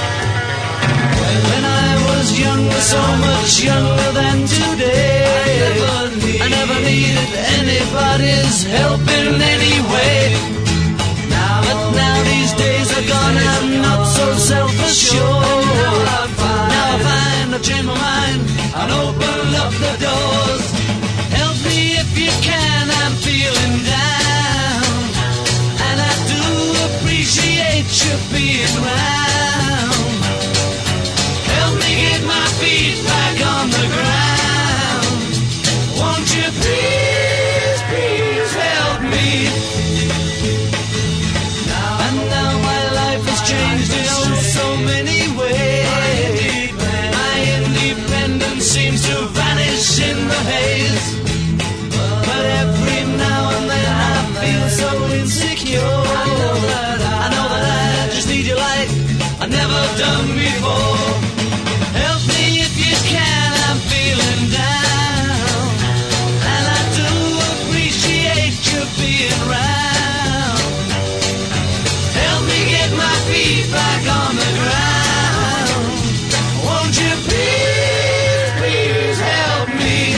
When I was younger, so much younger than today, I never, need, I never needed anybody's help in any way. Now, but now these days are gone, I'm not so self-assured. Now I find, now I find I change my mind and open up the doors. Help me if you can, I'm feeling down, and I do appreciate you being round. Help me get my feet back on the ground. Won't you please, please help me? Now and now my life has changed in oh so many ways. My independence seems to vanish in the haze. But every now and then I feel so insecure. I know that I, I know that I just need you like I've never done before. Help me if you can, I'm feeling down, and I do appreciate you being round. Help me get my feet back on the ground. Won't you please, please help me?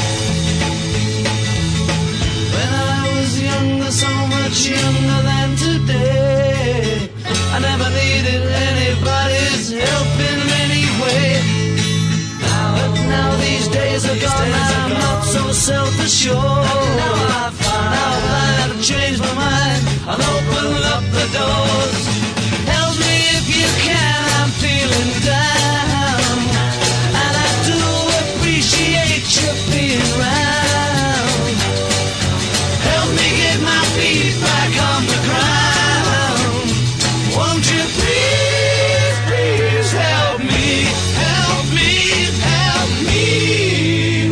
When I was younger, so much younger than today, I never needed anybody's help in any way. Now, but now these days are gone, I'm not so self-assured. Now I find, now I have changed my mind and open up the doors. Help me if you can, I'm feeling down, and I do appreciate you being round. Help me get my feet back on the ground. Won't you please, please help me, help me, help me.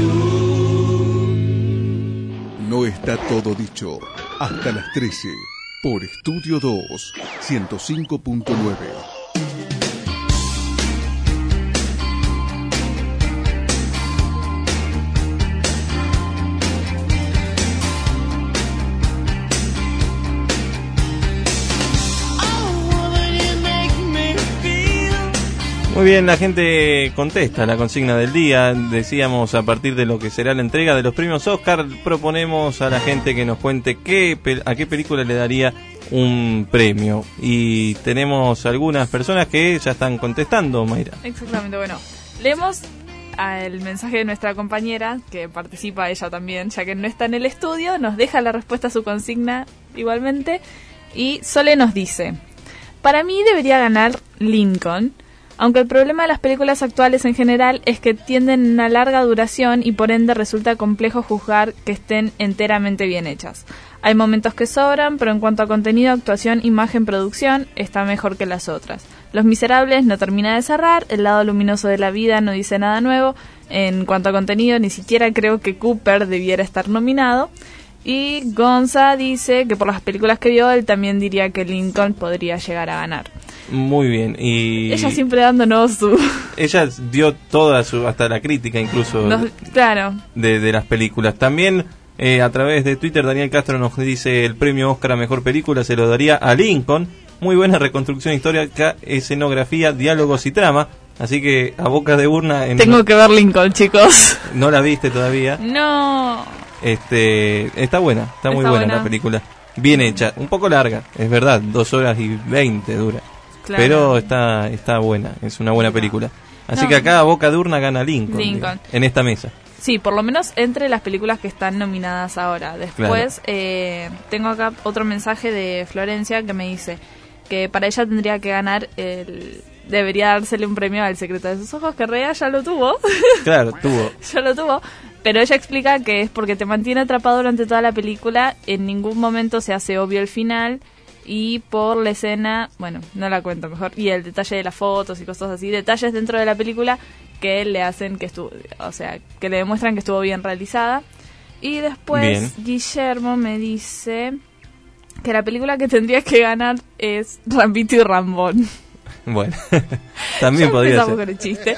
No está todo dicho. Hasta las trece. Por Estudio dos, ciento cinco punto nueve. Muy bien, la gente contesta la consigna del día. Decíamos, a partir de lo que será la entrega de los premios Oscar, proponemos a la gente que nos cuente qué, a qué película le daría un premio. Y tenemos algunas personas que ya están contestando, Mayra. Exactamente, bueno, leemos el mensaje de nuestra compañera, que participa ella también, ya que no está en el estudio, nos deja la respuesta a su consigna igualmente, y Sole nos dice: para mí debería ganar Lincoln, aunque el problema de las películas actuales en general es que tienden a una larga duración y por ende resulta complejo juzgar que estén enteramente bien hechas. Hay momentos que sobran, pero en cuanto a contenido, actuación, imagen, producción, está mejor que las otras. Los Miserables no termina de cerrar, El lado luminoso de la vida no dice nada nuevo. En cuanto a contenido, ni siquiera creo que Cooper debiera estar nominado. Y Gonza dice que por las películas que vio, él también diría que Lincoln podría llegar a ganar. Muy bien, y ella siempre dándonos su... ella dio toda su, hasta la crítica incluso, Nos, claro, de, de las películas. También eh, a través de Twitter Daniel Castro nos dice: el premio Oscar a Mejor Película se lo daría a Lincoln. Muy buena reconstrucción histórica, escenografía, diálogos y trama. Así que a boca de urna... En tengo que ver Lincoln, chicos. ¿No la viste todavía? No. Este, está buena, está muy está buena, buena la película. Bien hecha, un poco larga, es verdad, dos horas y veinte dura. Claro. Pero está está buena, es una buena película. Así no. que acá a boca de urna gana Lincoln, Lincoln. en esta mesa. Sí, por lo menos entre las películas que están nominadas ahora. Después claro. eh, tengo acá otro mensaje de Florencia que me dice que para ella tendría que ganar el... debería dársele un premio al Secreto de sus ojos, que Rea ya lo tuvo. Claro, tuvo. Ya lo tuvo. Pero ella explica que es porque te mantiene atrapado durante toda la película, en ningún momento se hace obvio el final y por la escena, bueno, no la cuento mejor, y el detalle de las fotos y cosas así, detalles dentro de la película que le hacen que estuvo, o sea, que le demuestran que estuvo bien realizada. Y después bien. Guillermo me dice que la película que tendría que ganar es Rambito y Rambón. Bueno, también podría ser. Con el chiste.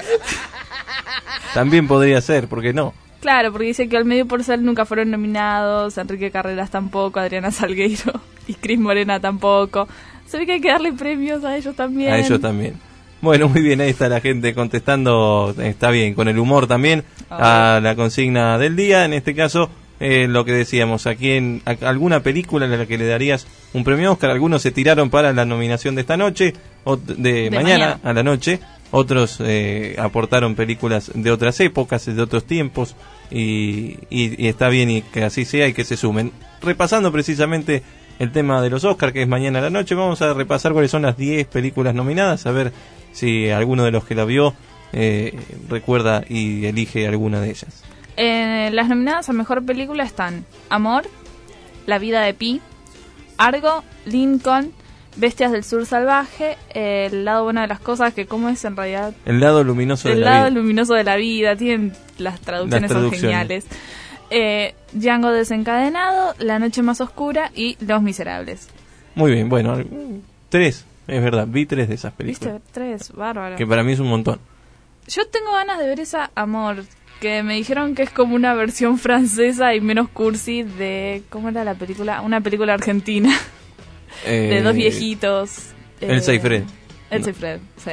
También podría ser, ¿por qué no? Claro, porque dice que Olmedo y Porcel nunca fueron nominados, Enrique Carreras tampoco, Adriana Salgueiro y Cris Morena tampoco. Se ve que hay que darle premios a ellos también. A ellos también. Bueno, muy bien, ahí está la gente contestando, está bien, con el humor también, oh. a la consigna del día. En este caso, eh, lo que decíamos, aquí en a, alguna película a la que le darías un premio Oscar. Algunos se tiraron para la nominación de esta noche, o de, de mañana, mañana a la noche. Otros eh, aportaron películas de otras épocas, de otros tiempos, y, y, y está bien y que así sea y que se sumen. Repasando precisamente el tema de los Oscar, que es mañana a la noche, vamos a repasar cuáles son las diez películas nominadas, a ver si alguno de los que la vio eh, recuerda y elige alguna de ellas. Eh, las nominadas a Mejor Película están Amor, La Vida de Pi, Argo, Lincoln, Bestias del Sur Salvaje, eh, El Lado Bueno de las Cosas, que cómo es en realidad... El Lado Luminoso de el la Vida. El Lado Luminoso de la Vida, tienen las traducciones, las traducciones. Son geniales. Eh, Django Desencadenado, La Noche Más Oscura y Los Miserables. Muy bien, bueno, tres, es verdad, vi tres de esas películas. ¿Viste? Tres, bárbaro. Que para mí es un montón. Yo tengo ganas de ver esa Amor, que me dijeron que es como una versión francesa y menos cursi de... ¿Cómo era la película? Una película argentina. Eh, de dos viejitos. Elsa y Fred. Elsa y Fred, sí.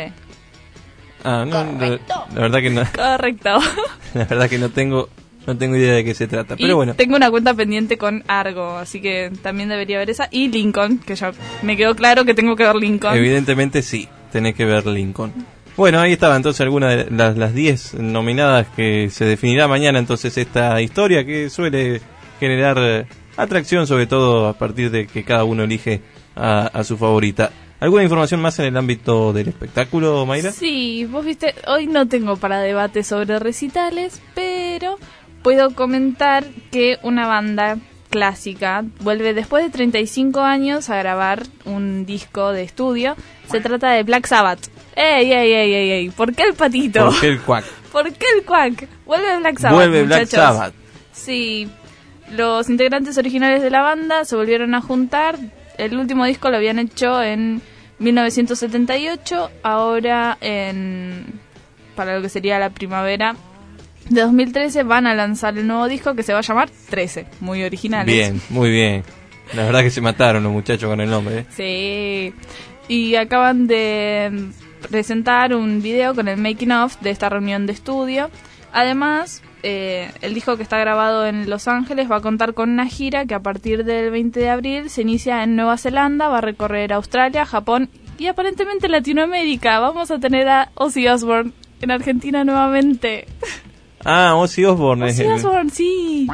Ah, no, la, la verdad que no. Correcto. La verdad que no tengo... No tengo idea de qué se trata, pero y bueno. Tengo una cuenta pendiente con Argo, así que también debería ver esa. Y Lincoln, que ya me quedó claro que tengo que ver Lincoln. Evidentemente sí, tenés que ver Lincoln. Bueno, ahí estaba entonces algunas de las, las diez nominadas que se definirá mañana entonces esta historia que suele generar eh, atracción, sobre todo a partir de que cada uno elige a, a su favorita. ¿Alguna información más en el ámbito del espectáculo, Mayra? Sí, vos viste, hoy no tengo para debate sobre recitales, pero... puedo comentar que una banda clásica vuelve después de treinta y cinco años a grabar un disco de estudio. Se trata de Black Sabbath. ¡Ey, ey, ey, ey, ey! ¿Por qué el patito? ¿Por qué el cuac? ¿Por qué el cuac? Vuelve Black Sabbath, Vuelve muchachos. Black Sabbath. Sí, los integrantes originales de la banda se volvieron a juntar. El último disco lo habían hecho en mil novecientos setenta y ocho. Ahora, en para lo que sería la primavera de dos mil trece van a lanzar el nuevo disco que se va a llamar trece, muy originales. Bien, muy bien. La verdad que se mataron los muchachos con el nombre, ¿eh? Sí. Y acaban de presentar un video con el making of de esta reunión de estudio. Además, eh, el disco que está grabado en Los Ángeles va a contar con una gira que a partir del veinte de abril se inicia en Nueva Zelanda, va a recorrer Australia, Japón y aparentemente Latinoamérica. Vamos a tener a Ozzy Osbourne en Argentina nuevamente. Ah, Ozzy Osbourne. Ozzy Osbourne, sí.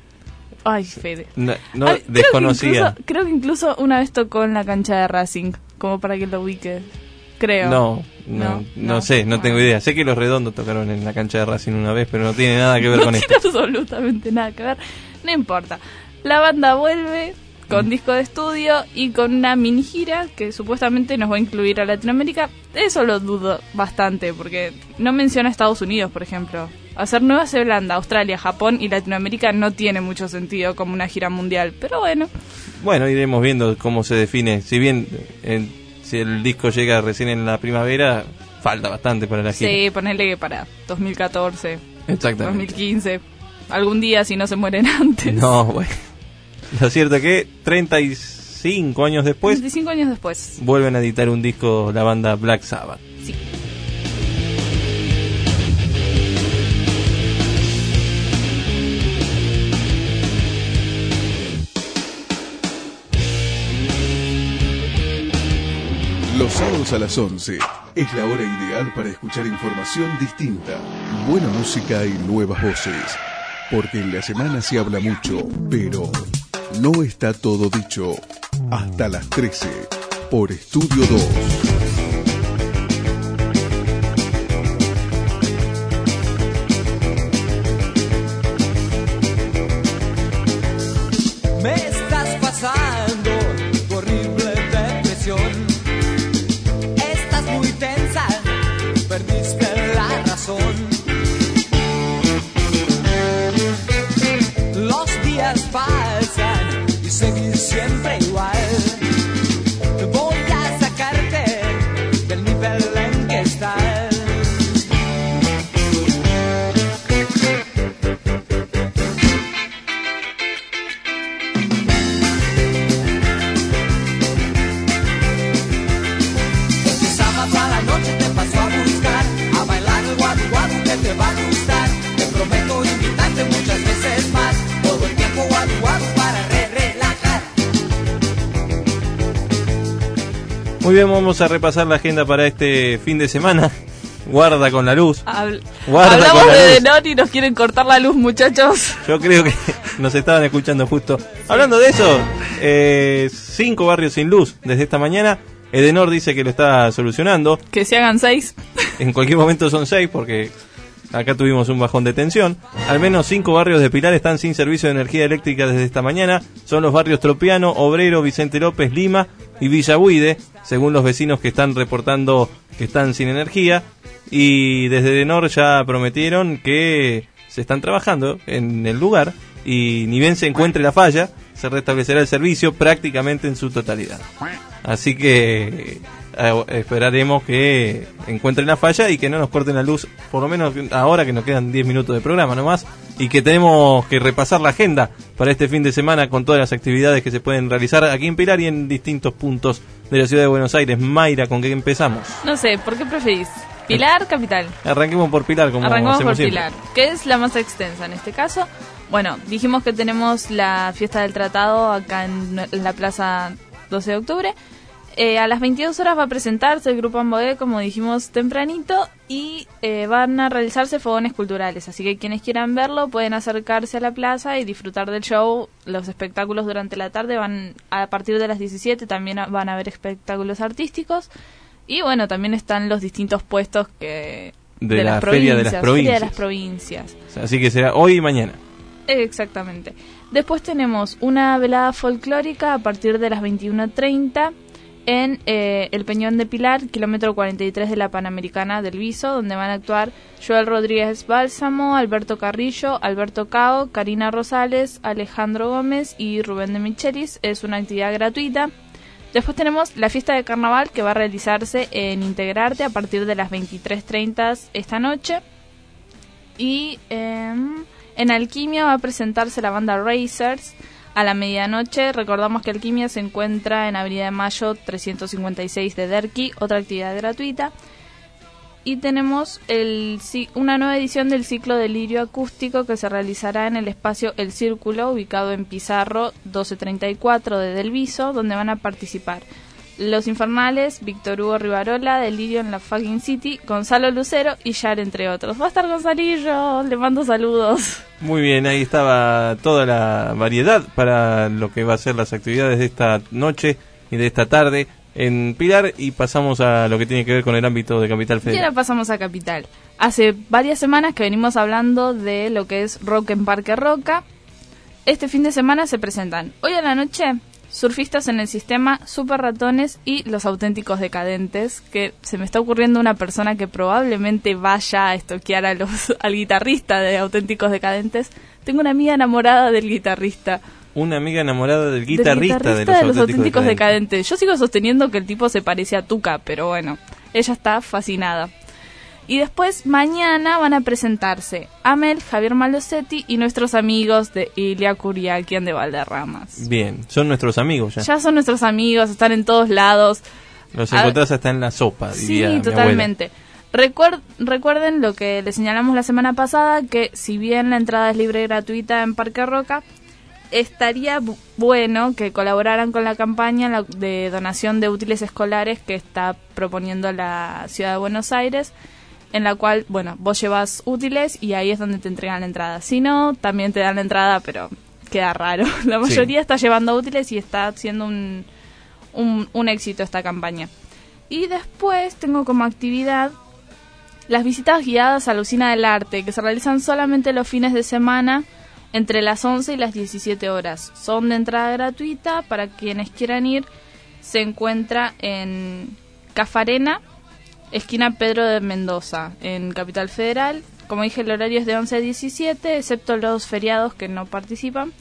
Ay, Fede. No, no Ay, desconocía. Creo que, incluso, creo que incluso una vez tocó en la cancha de Racing, como para que lo ubique. Creo. No, no, no, no, no sé, no tengo idea. Sé que los Redondos tocaron en la cancha de Racing una vez, pero no tiene nada que ver no con esto. No tiene absolutamente nada que ver. No importa. La banda vuelve con disco de estudio y con una mini gira que supuestamente nos va a incluir a Latinoamérica. Eso lo dudo bastante, porque no menciona Estados Unidos, por ejemplo. Hacer Nueva Zelanda, Australia, Japón y Latinoamérica no tiene mucho sentido como una gira mundial, pero bueno. Bueno, iremos viendo cómo se define. Si bien eh, si el disco llega recién en la primavera, falta bastante para la gira. Sí, ponele que para dos mil catorce, exactamente, dos mil quince, algún día si no se mueren antes. No, bueno. Lo cierto es que treinta y cinco años después... treinta y cinco años después. Vuelven a editar un disco la banda Black Sabbath. Sí. Los sábados a las once es la hora ideal para escuchar información distinta, buena música y nuevas voces. Porque en la semana se habla mucho, pero no está todo dicho. Hasta las trece, por Estudio dos. Me estás pasando tu horrible que te va a gustar. Te prometo invitarte muchas veces más. Todo el tiempo guadu guadu para re relajar. Muy bien, vamos a repasar la agenda para este fin de semana. Guarda con la luz. Habl- Guarda Hablamos con la de luz. Denor y nos quieren cortar la luz, muchachos. Yo creo que nos estaban escuchando justo. Hablando de eso, eh, cinco barrios sin luz desde esta mañana. Edenor dice que lo está solucionando. Que se hagan seis. En cualquier momento son seis porque acá tuvimos un bajón de tensión. Al menos cinco barrios de Pilar están sin servicio de energía eléctrica desde esta mañana. Son los barrios Tropiano, Obrero, Vicente López, Lima y Villahuide, según los vecinos que están reportando que están sin energía. Y desde Edenor ya prometieron que se están trabajando en el lugar y ni bien se encuentre la falla, se restablecerá el servicio prácticamente en su totalidad. Así que eh, esperaremos que encuentren la falla y que no nos corten la luz, por lo menos ahora que nos quedan diez minutos de programa nomás, y que tenemos que repasar la agenda para este fin de semana con todas las actividades que se pueden realizar aquí en Pilar y en distintos puntos de la ciudad de Buenos Aires. Mayra, ¿con qué empezamos? No sé, ¿por qué preferís? Pilar, Capital. Arranquemos por Pilar, como Arrancamos hacemos por siempre. Pilar, que es la más extensa en este caso. Bueno, dijimos que tenemos la fiesta del tratado acá en la plaza doce de octubre. Eh, a las veintidós horas va a presentarse el Grupo Amboé, como dijimos tempranito, y eh, van a realizarse fogones culturales. Así que quienes quieran verlo pueden acercarse a la plaza y disfrutar del show. Los espectáculos durante la tarde van a partir de las diecisiete, también van a haber espectáculos artísticos. Y bueno, también están los distintos puestos que De, de la las Feria de las Feria Provincias. de las Provincias. Así que será hoy y mañana. Exactamente. Después tenemos una velada folclórica a partir de las veintiuno treinta en eh, el Peñón de Pilar, kilómetro cuarenta y tres de la Panamericana del Viso, donde van a actuar Joel Rodríguez Bálsamo, Alberto Carrillo, Alberto Cao, Karina Rosales, Alejandro Gómez y Rubén de Michelis. Es una actividad gratuita. Después tenemos la fiesta de carnaval que va a realizarse en Integrarte a partir de las veintitrés treinta esta noche. Y eh, en Alquimia va a presentarse la banda Racers a la medianoche. Recordamos que Alquimia se encuentra en Avenida de Mayo trescientos cincuenta y seis de Derqui, otra actividad gratuita. Y tenemos el, una nueva edición del ciclo de lirio acústico que se realizará en el espacio El Círculo, ubicado en Pizarro doce treinta y cuatro de Del Viso, donde van a participar Los Infernales, Víctor Hugo Rivarola, Delirio en la Fucking City, Gonzalo Lucero y Yar, entre otros. Va a estar Gonzalillo, le mando saludos. Muy bien, ahí estaba toda la variedad para lo que va a ser las actividades de esta noche y de esta tarde en Pilar, y pasamos a lo que tiene que ver con el ámbito de Capital Y Federal. ahora pasamos a Capital. Hace varias semanas que venimos hablando de lo que es rock en Parque Roca. Este fin de semana se presentan hoy a la noche Surfistas en el Sistema, Super Ratones y Los Auténticos Decadentes, que se me está ocurriendo una persona que probablemente vaya a estoquear a los, al guitarrista de Auténticos Decadentes. Tengo una amiga enamorada del guitarrista. Una amiga enamorada del Del guitarrista, guitarrista de, los de los auténticos Auténticos Decadentes. Decadentes. Yo sigo sosteniendo que el tipo se parece a Tuca, pero bueno, ella está fascinada. Y después, mañana van a presentarse Amel, Javier Malosetti y nuestros amigos de Ilia Curiaquian de Valderramas. Bien, son nuestros amigos ya. Ya son nuestros amigos, están en todos lados. Los A- encontrás hasta en la sopa, diría mi Sí, abuela. totalmente. Recuer- recuerden lo que les señalamos la semana pasada, que si bien la entrada es libre y gratuita en Parque Roca, estaría bu- bueno que colaboraran con la campaña la- de donación de útiles escolares que está proponiendo la Ciudad de Buenos Aires, en la cual, bueno, vos llevas útiles y ahí es donde te entregan la entrada. Si no, también te dan la entrada, pero queda raro. La mayoría Sí. está llevando útiles y está haciendo un, un, un éxito esta campaña. Y después tengo como actividad las visitas guiadas a la Usina del Arte, que se realizan solamente los fines de semana entre las once y las diecisiete horas. Son de entrada gratuita para quienes quieran ir. Se encuentra en Cafarena, esquina Pedro de Mendoza, en Capital Federal. Como dije, el horario es de once a diecisiete, excepto los feriados que no participan.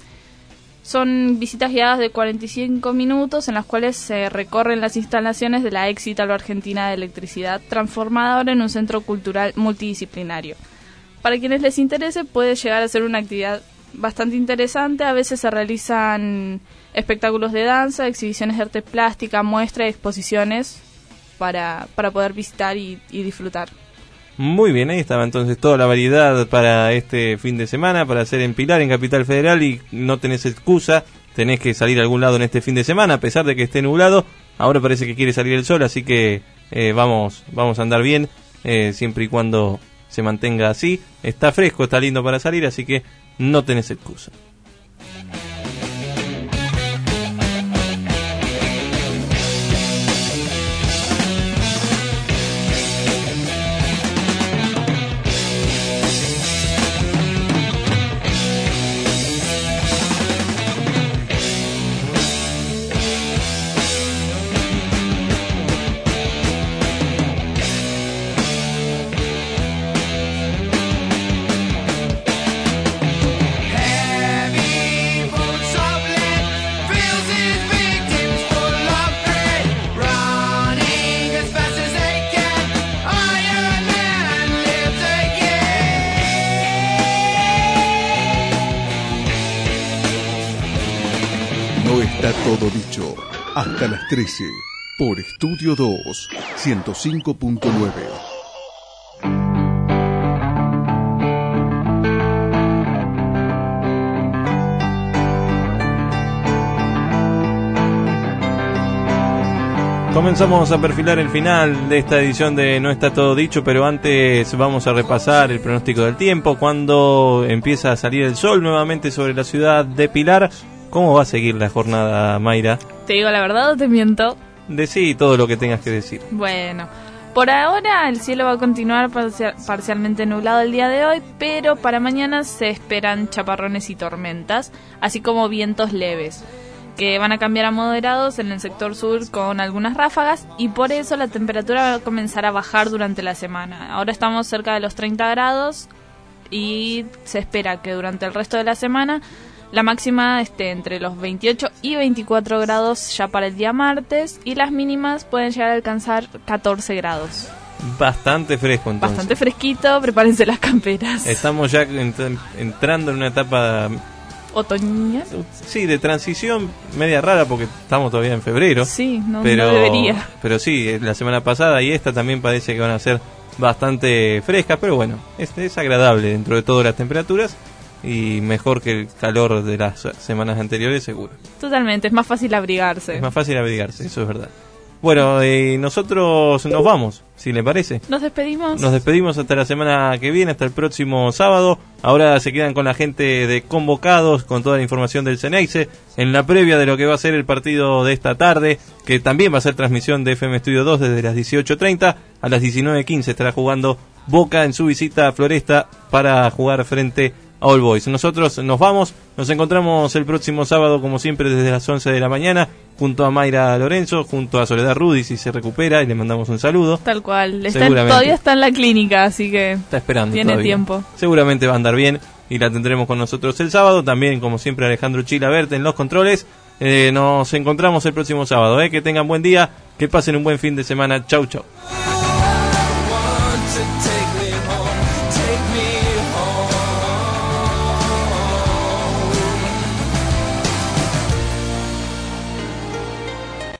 Son visitas guiadas de cuarenta y cinco minutos en las cuales se recorren las instalaciones de la ex Ítalo-Argentina de Electricidad, transformada ahora en un centro cultural multidisciplinario. Para quienes les interese, puede llegar a ser una actividad bastante interesante. A veces se realizan espectáculos de danza, exhibiciones de arte plástica, muestras y exposiciones para, para poder visitar y, y disfrutar. Muy bien, ahí estaba entonces toda la variedad para este fin de semana, para hacer en Pilar, en Capital Federal, y no tenés excusa, tenés que salir a algún lado en este fin de semana, a pesar de que esté nublado. Ahora parece que quiere salir el sol, así que eh, vamos, vamos a andar bien, eh, siempre y cuando se mantenga así. Está fresco, está lindo para salir, así que no tenés excusa. Está todo dicho. Hasta las trece. Por Estudio dos, ciento cinco punto nueve. Comenzamos a perfilar el final de esta edición de No Está Todo Dicho, pero antes vamos a repasar el pronóstico del tiempo. Cuando empieza a salir el sol nuevamente sobre la ciudad de Pilar, ¿cómo va a seguir la jornada, Mayra? ¿Te digo la verdad o te miento? Decí todo lo que tengas que decir. Bueno, por ahora el cielo va a continuar parcial, parcialmente nublado el día de hoy, pero para mañana se esperan chaparrones y tormentas, así como vientos leves, que van a cambiar a moderados en el sector sur con algunas ráfagas, y por eso la temperatura va a comenzar a bajar durante la semana. Ahora estamos cerca de los treinta grados y se espera que durante el resto de la semana la máxima esté entre los veintiocho y veinticuatro grados ya para el día martes, y las mínimas pueden llegar a alcanzar catorce grados. Bastante fresco entonces. Bastante fresquito, prepárense las camperas. Estamos ya ent- entrando en una etapa otoñal. Sí, de transición media rara porque estamos todavía en febrero. Sí, no, pero, no debería. Pero sí, la semana pasada y esta también parece que van a ser bastante frescas, pero bueno, es, es agradable dentro de todas las temperaturas. Y mejor que el calor de las semanas anteriores, seguro. Totalmente, es más fácil abrigarse. Es más fácil abrigarse, eso es verdad. Bueno, eh, nosotros nos vamos, si le parece. Nos despedimos. Nos despedimos hasta la semana que viene, hasta el próximo sábado. Ahora se quedan con la gente de Convocados, con toda la información del Ceneice, en la previa de lo que va a ser el partido de esta tarde, que también va a ser transmisión de F M Studio dos desde las dieciocho treinta. A las diecinueve quince estará jugando Boca en su visita a Floresta para jugar frente a All Boys. Nosotros nos vamos, nos encontramos el próximo sábado como siempre desde las once de la mañana junto a Mayra Lorenzo, junto a Soledad Rudy si se recupera, y le mandamos un saludo. Tal cual, está, todavía está en la clínica, así que está esperando, tiene todavía tiempo. Seguramente va a andar bien y la tendremos con nosotros el sábado. También como siempre Alejandro Chilabert en los controles. eh, Nos encontramos el próximo sábado, eh. Que tengan buen día, que pasen un buen fin de semana. Chau chau.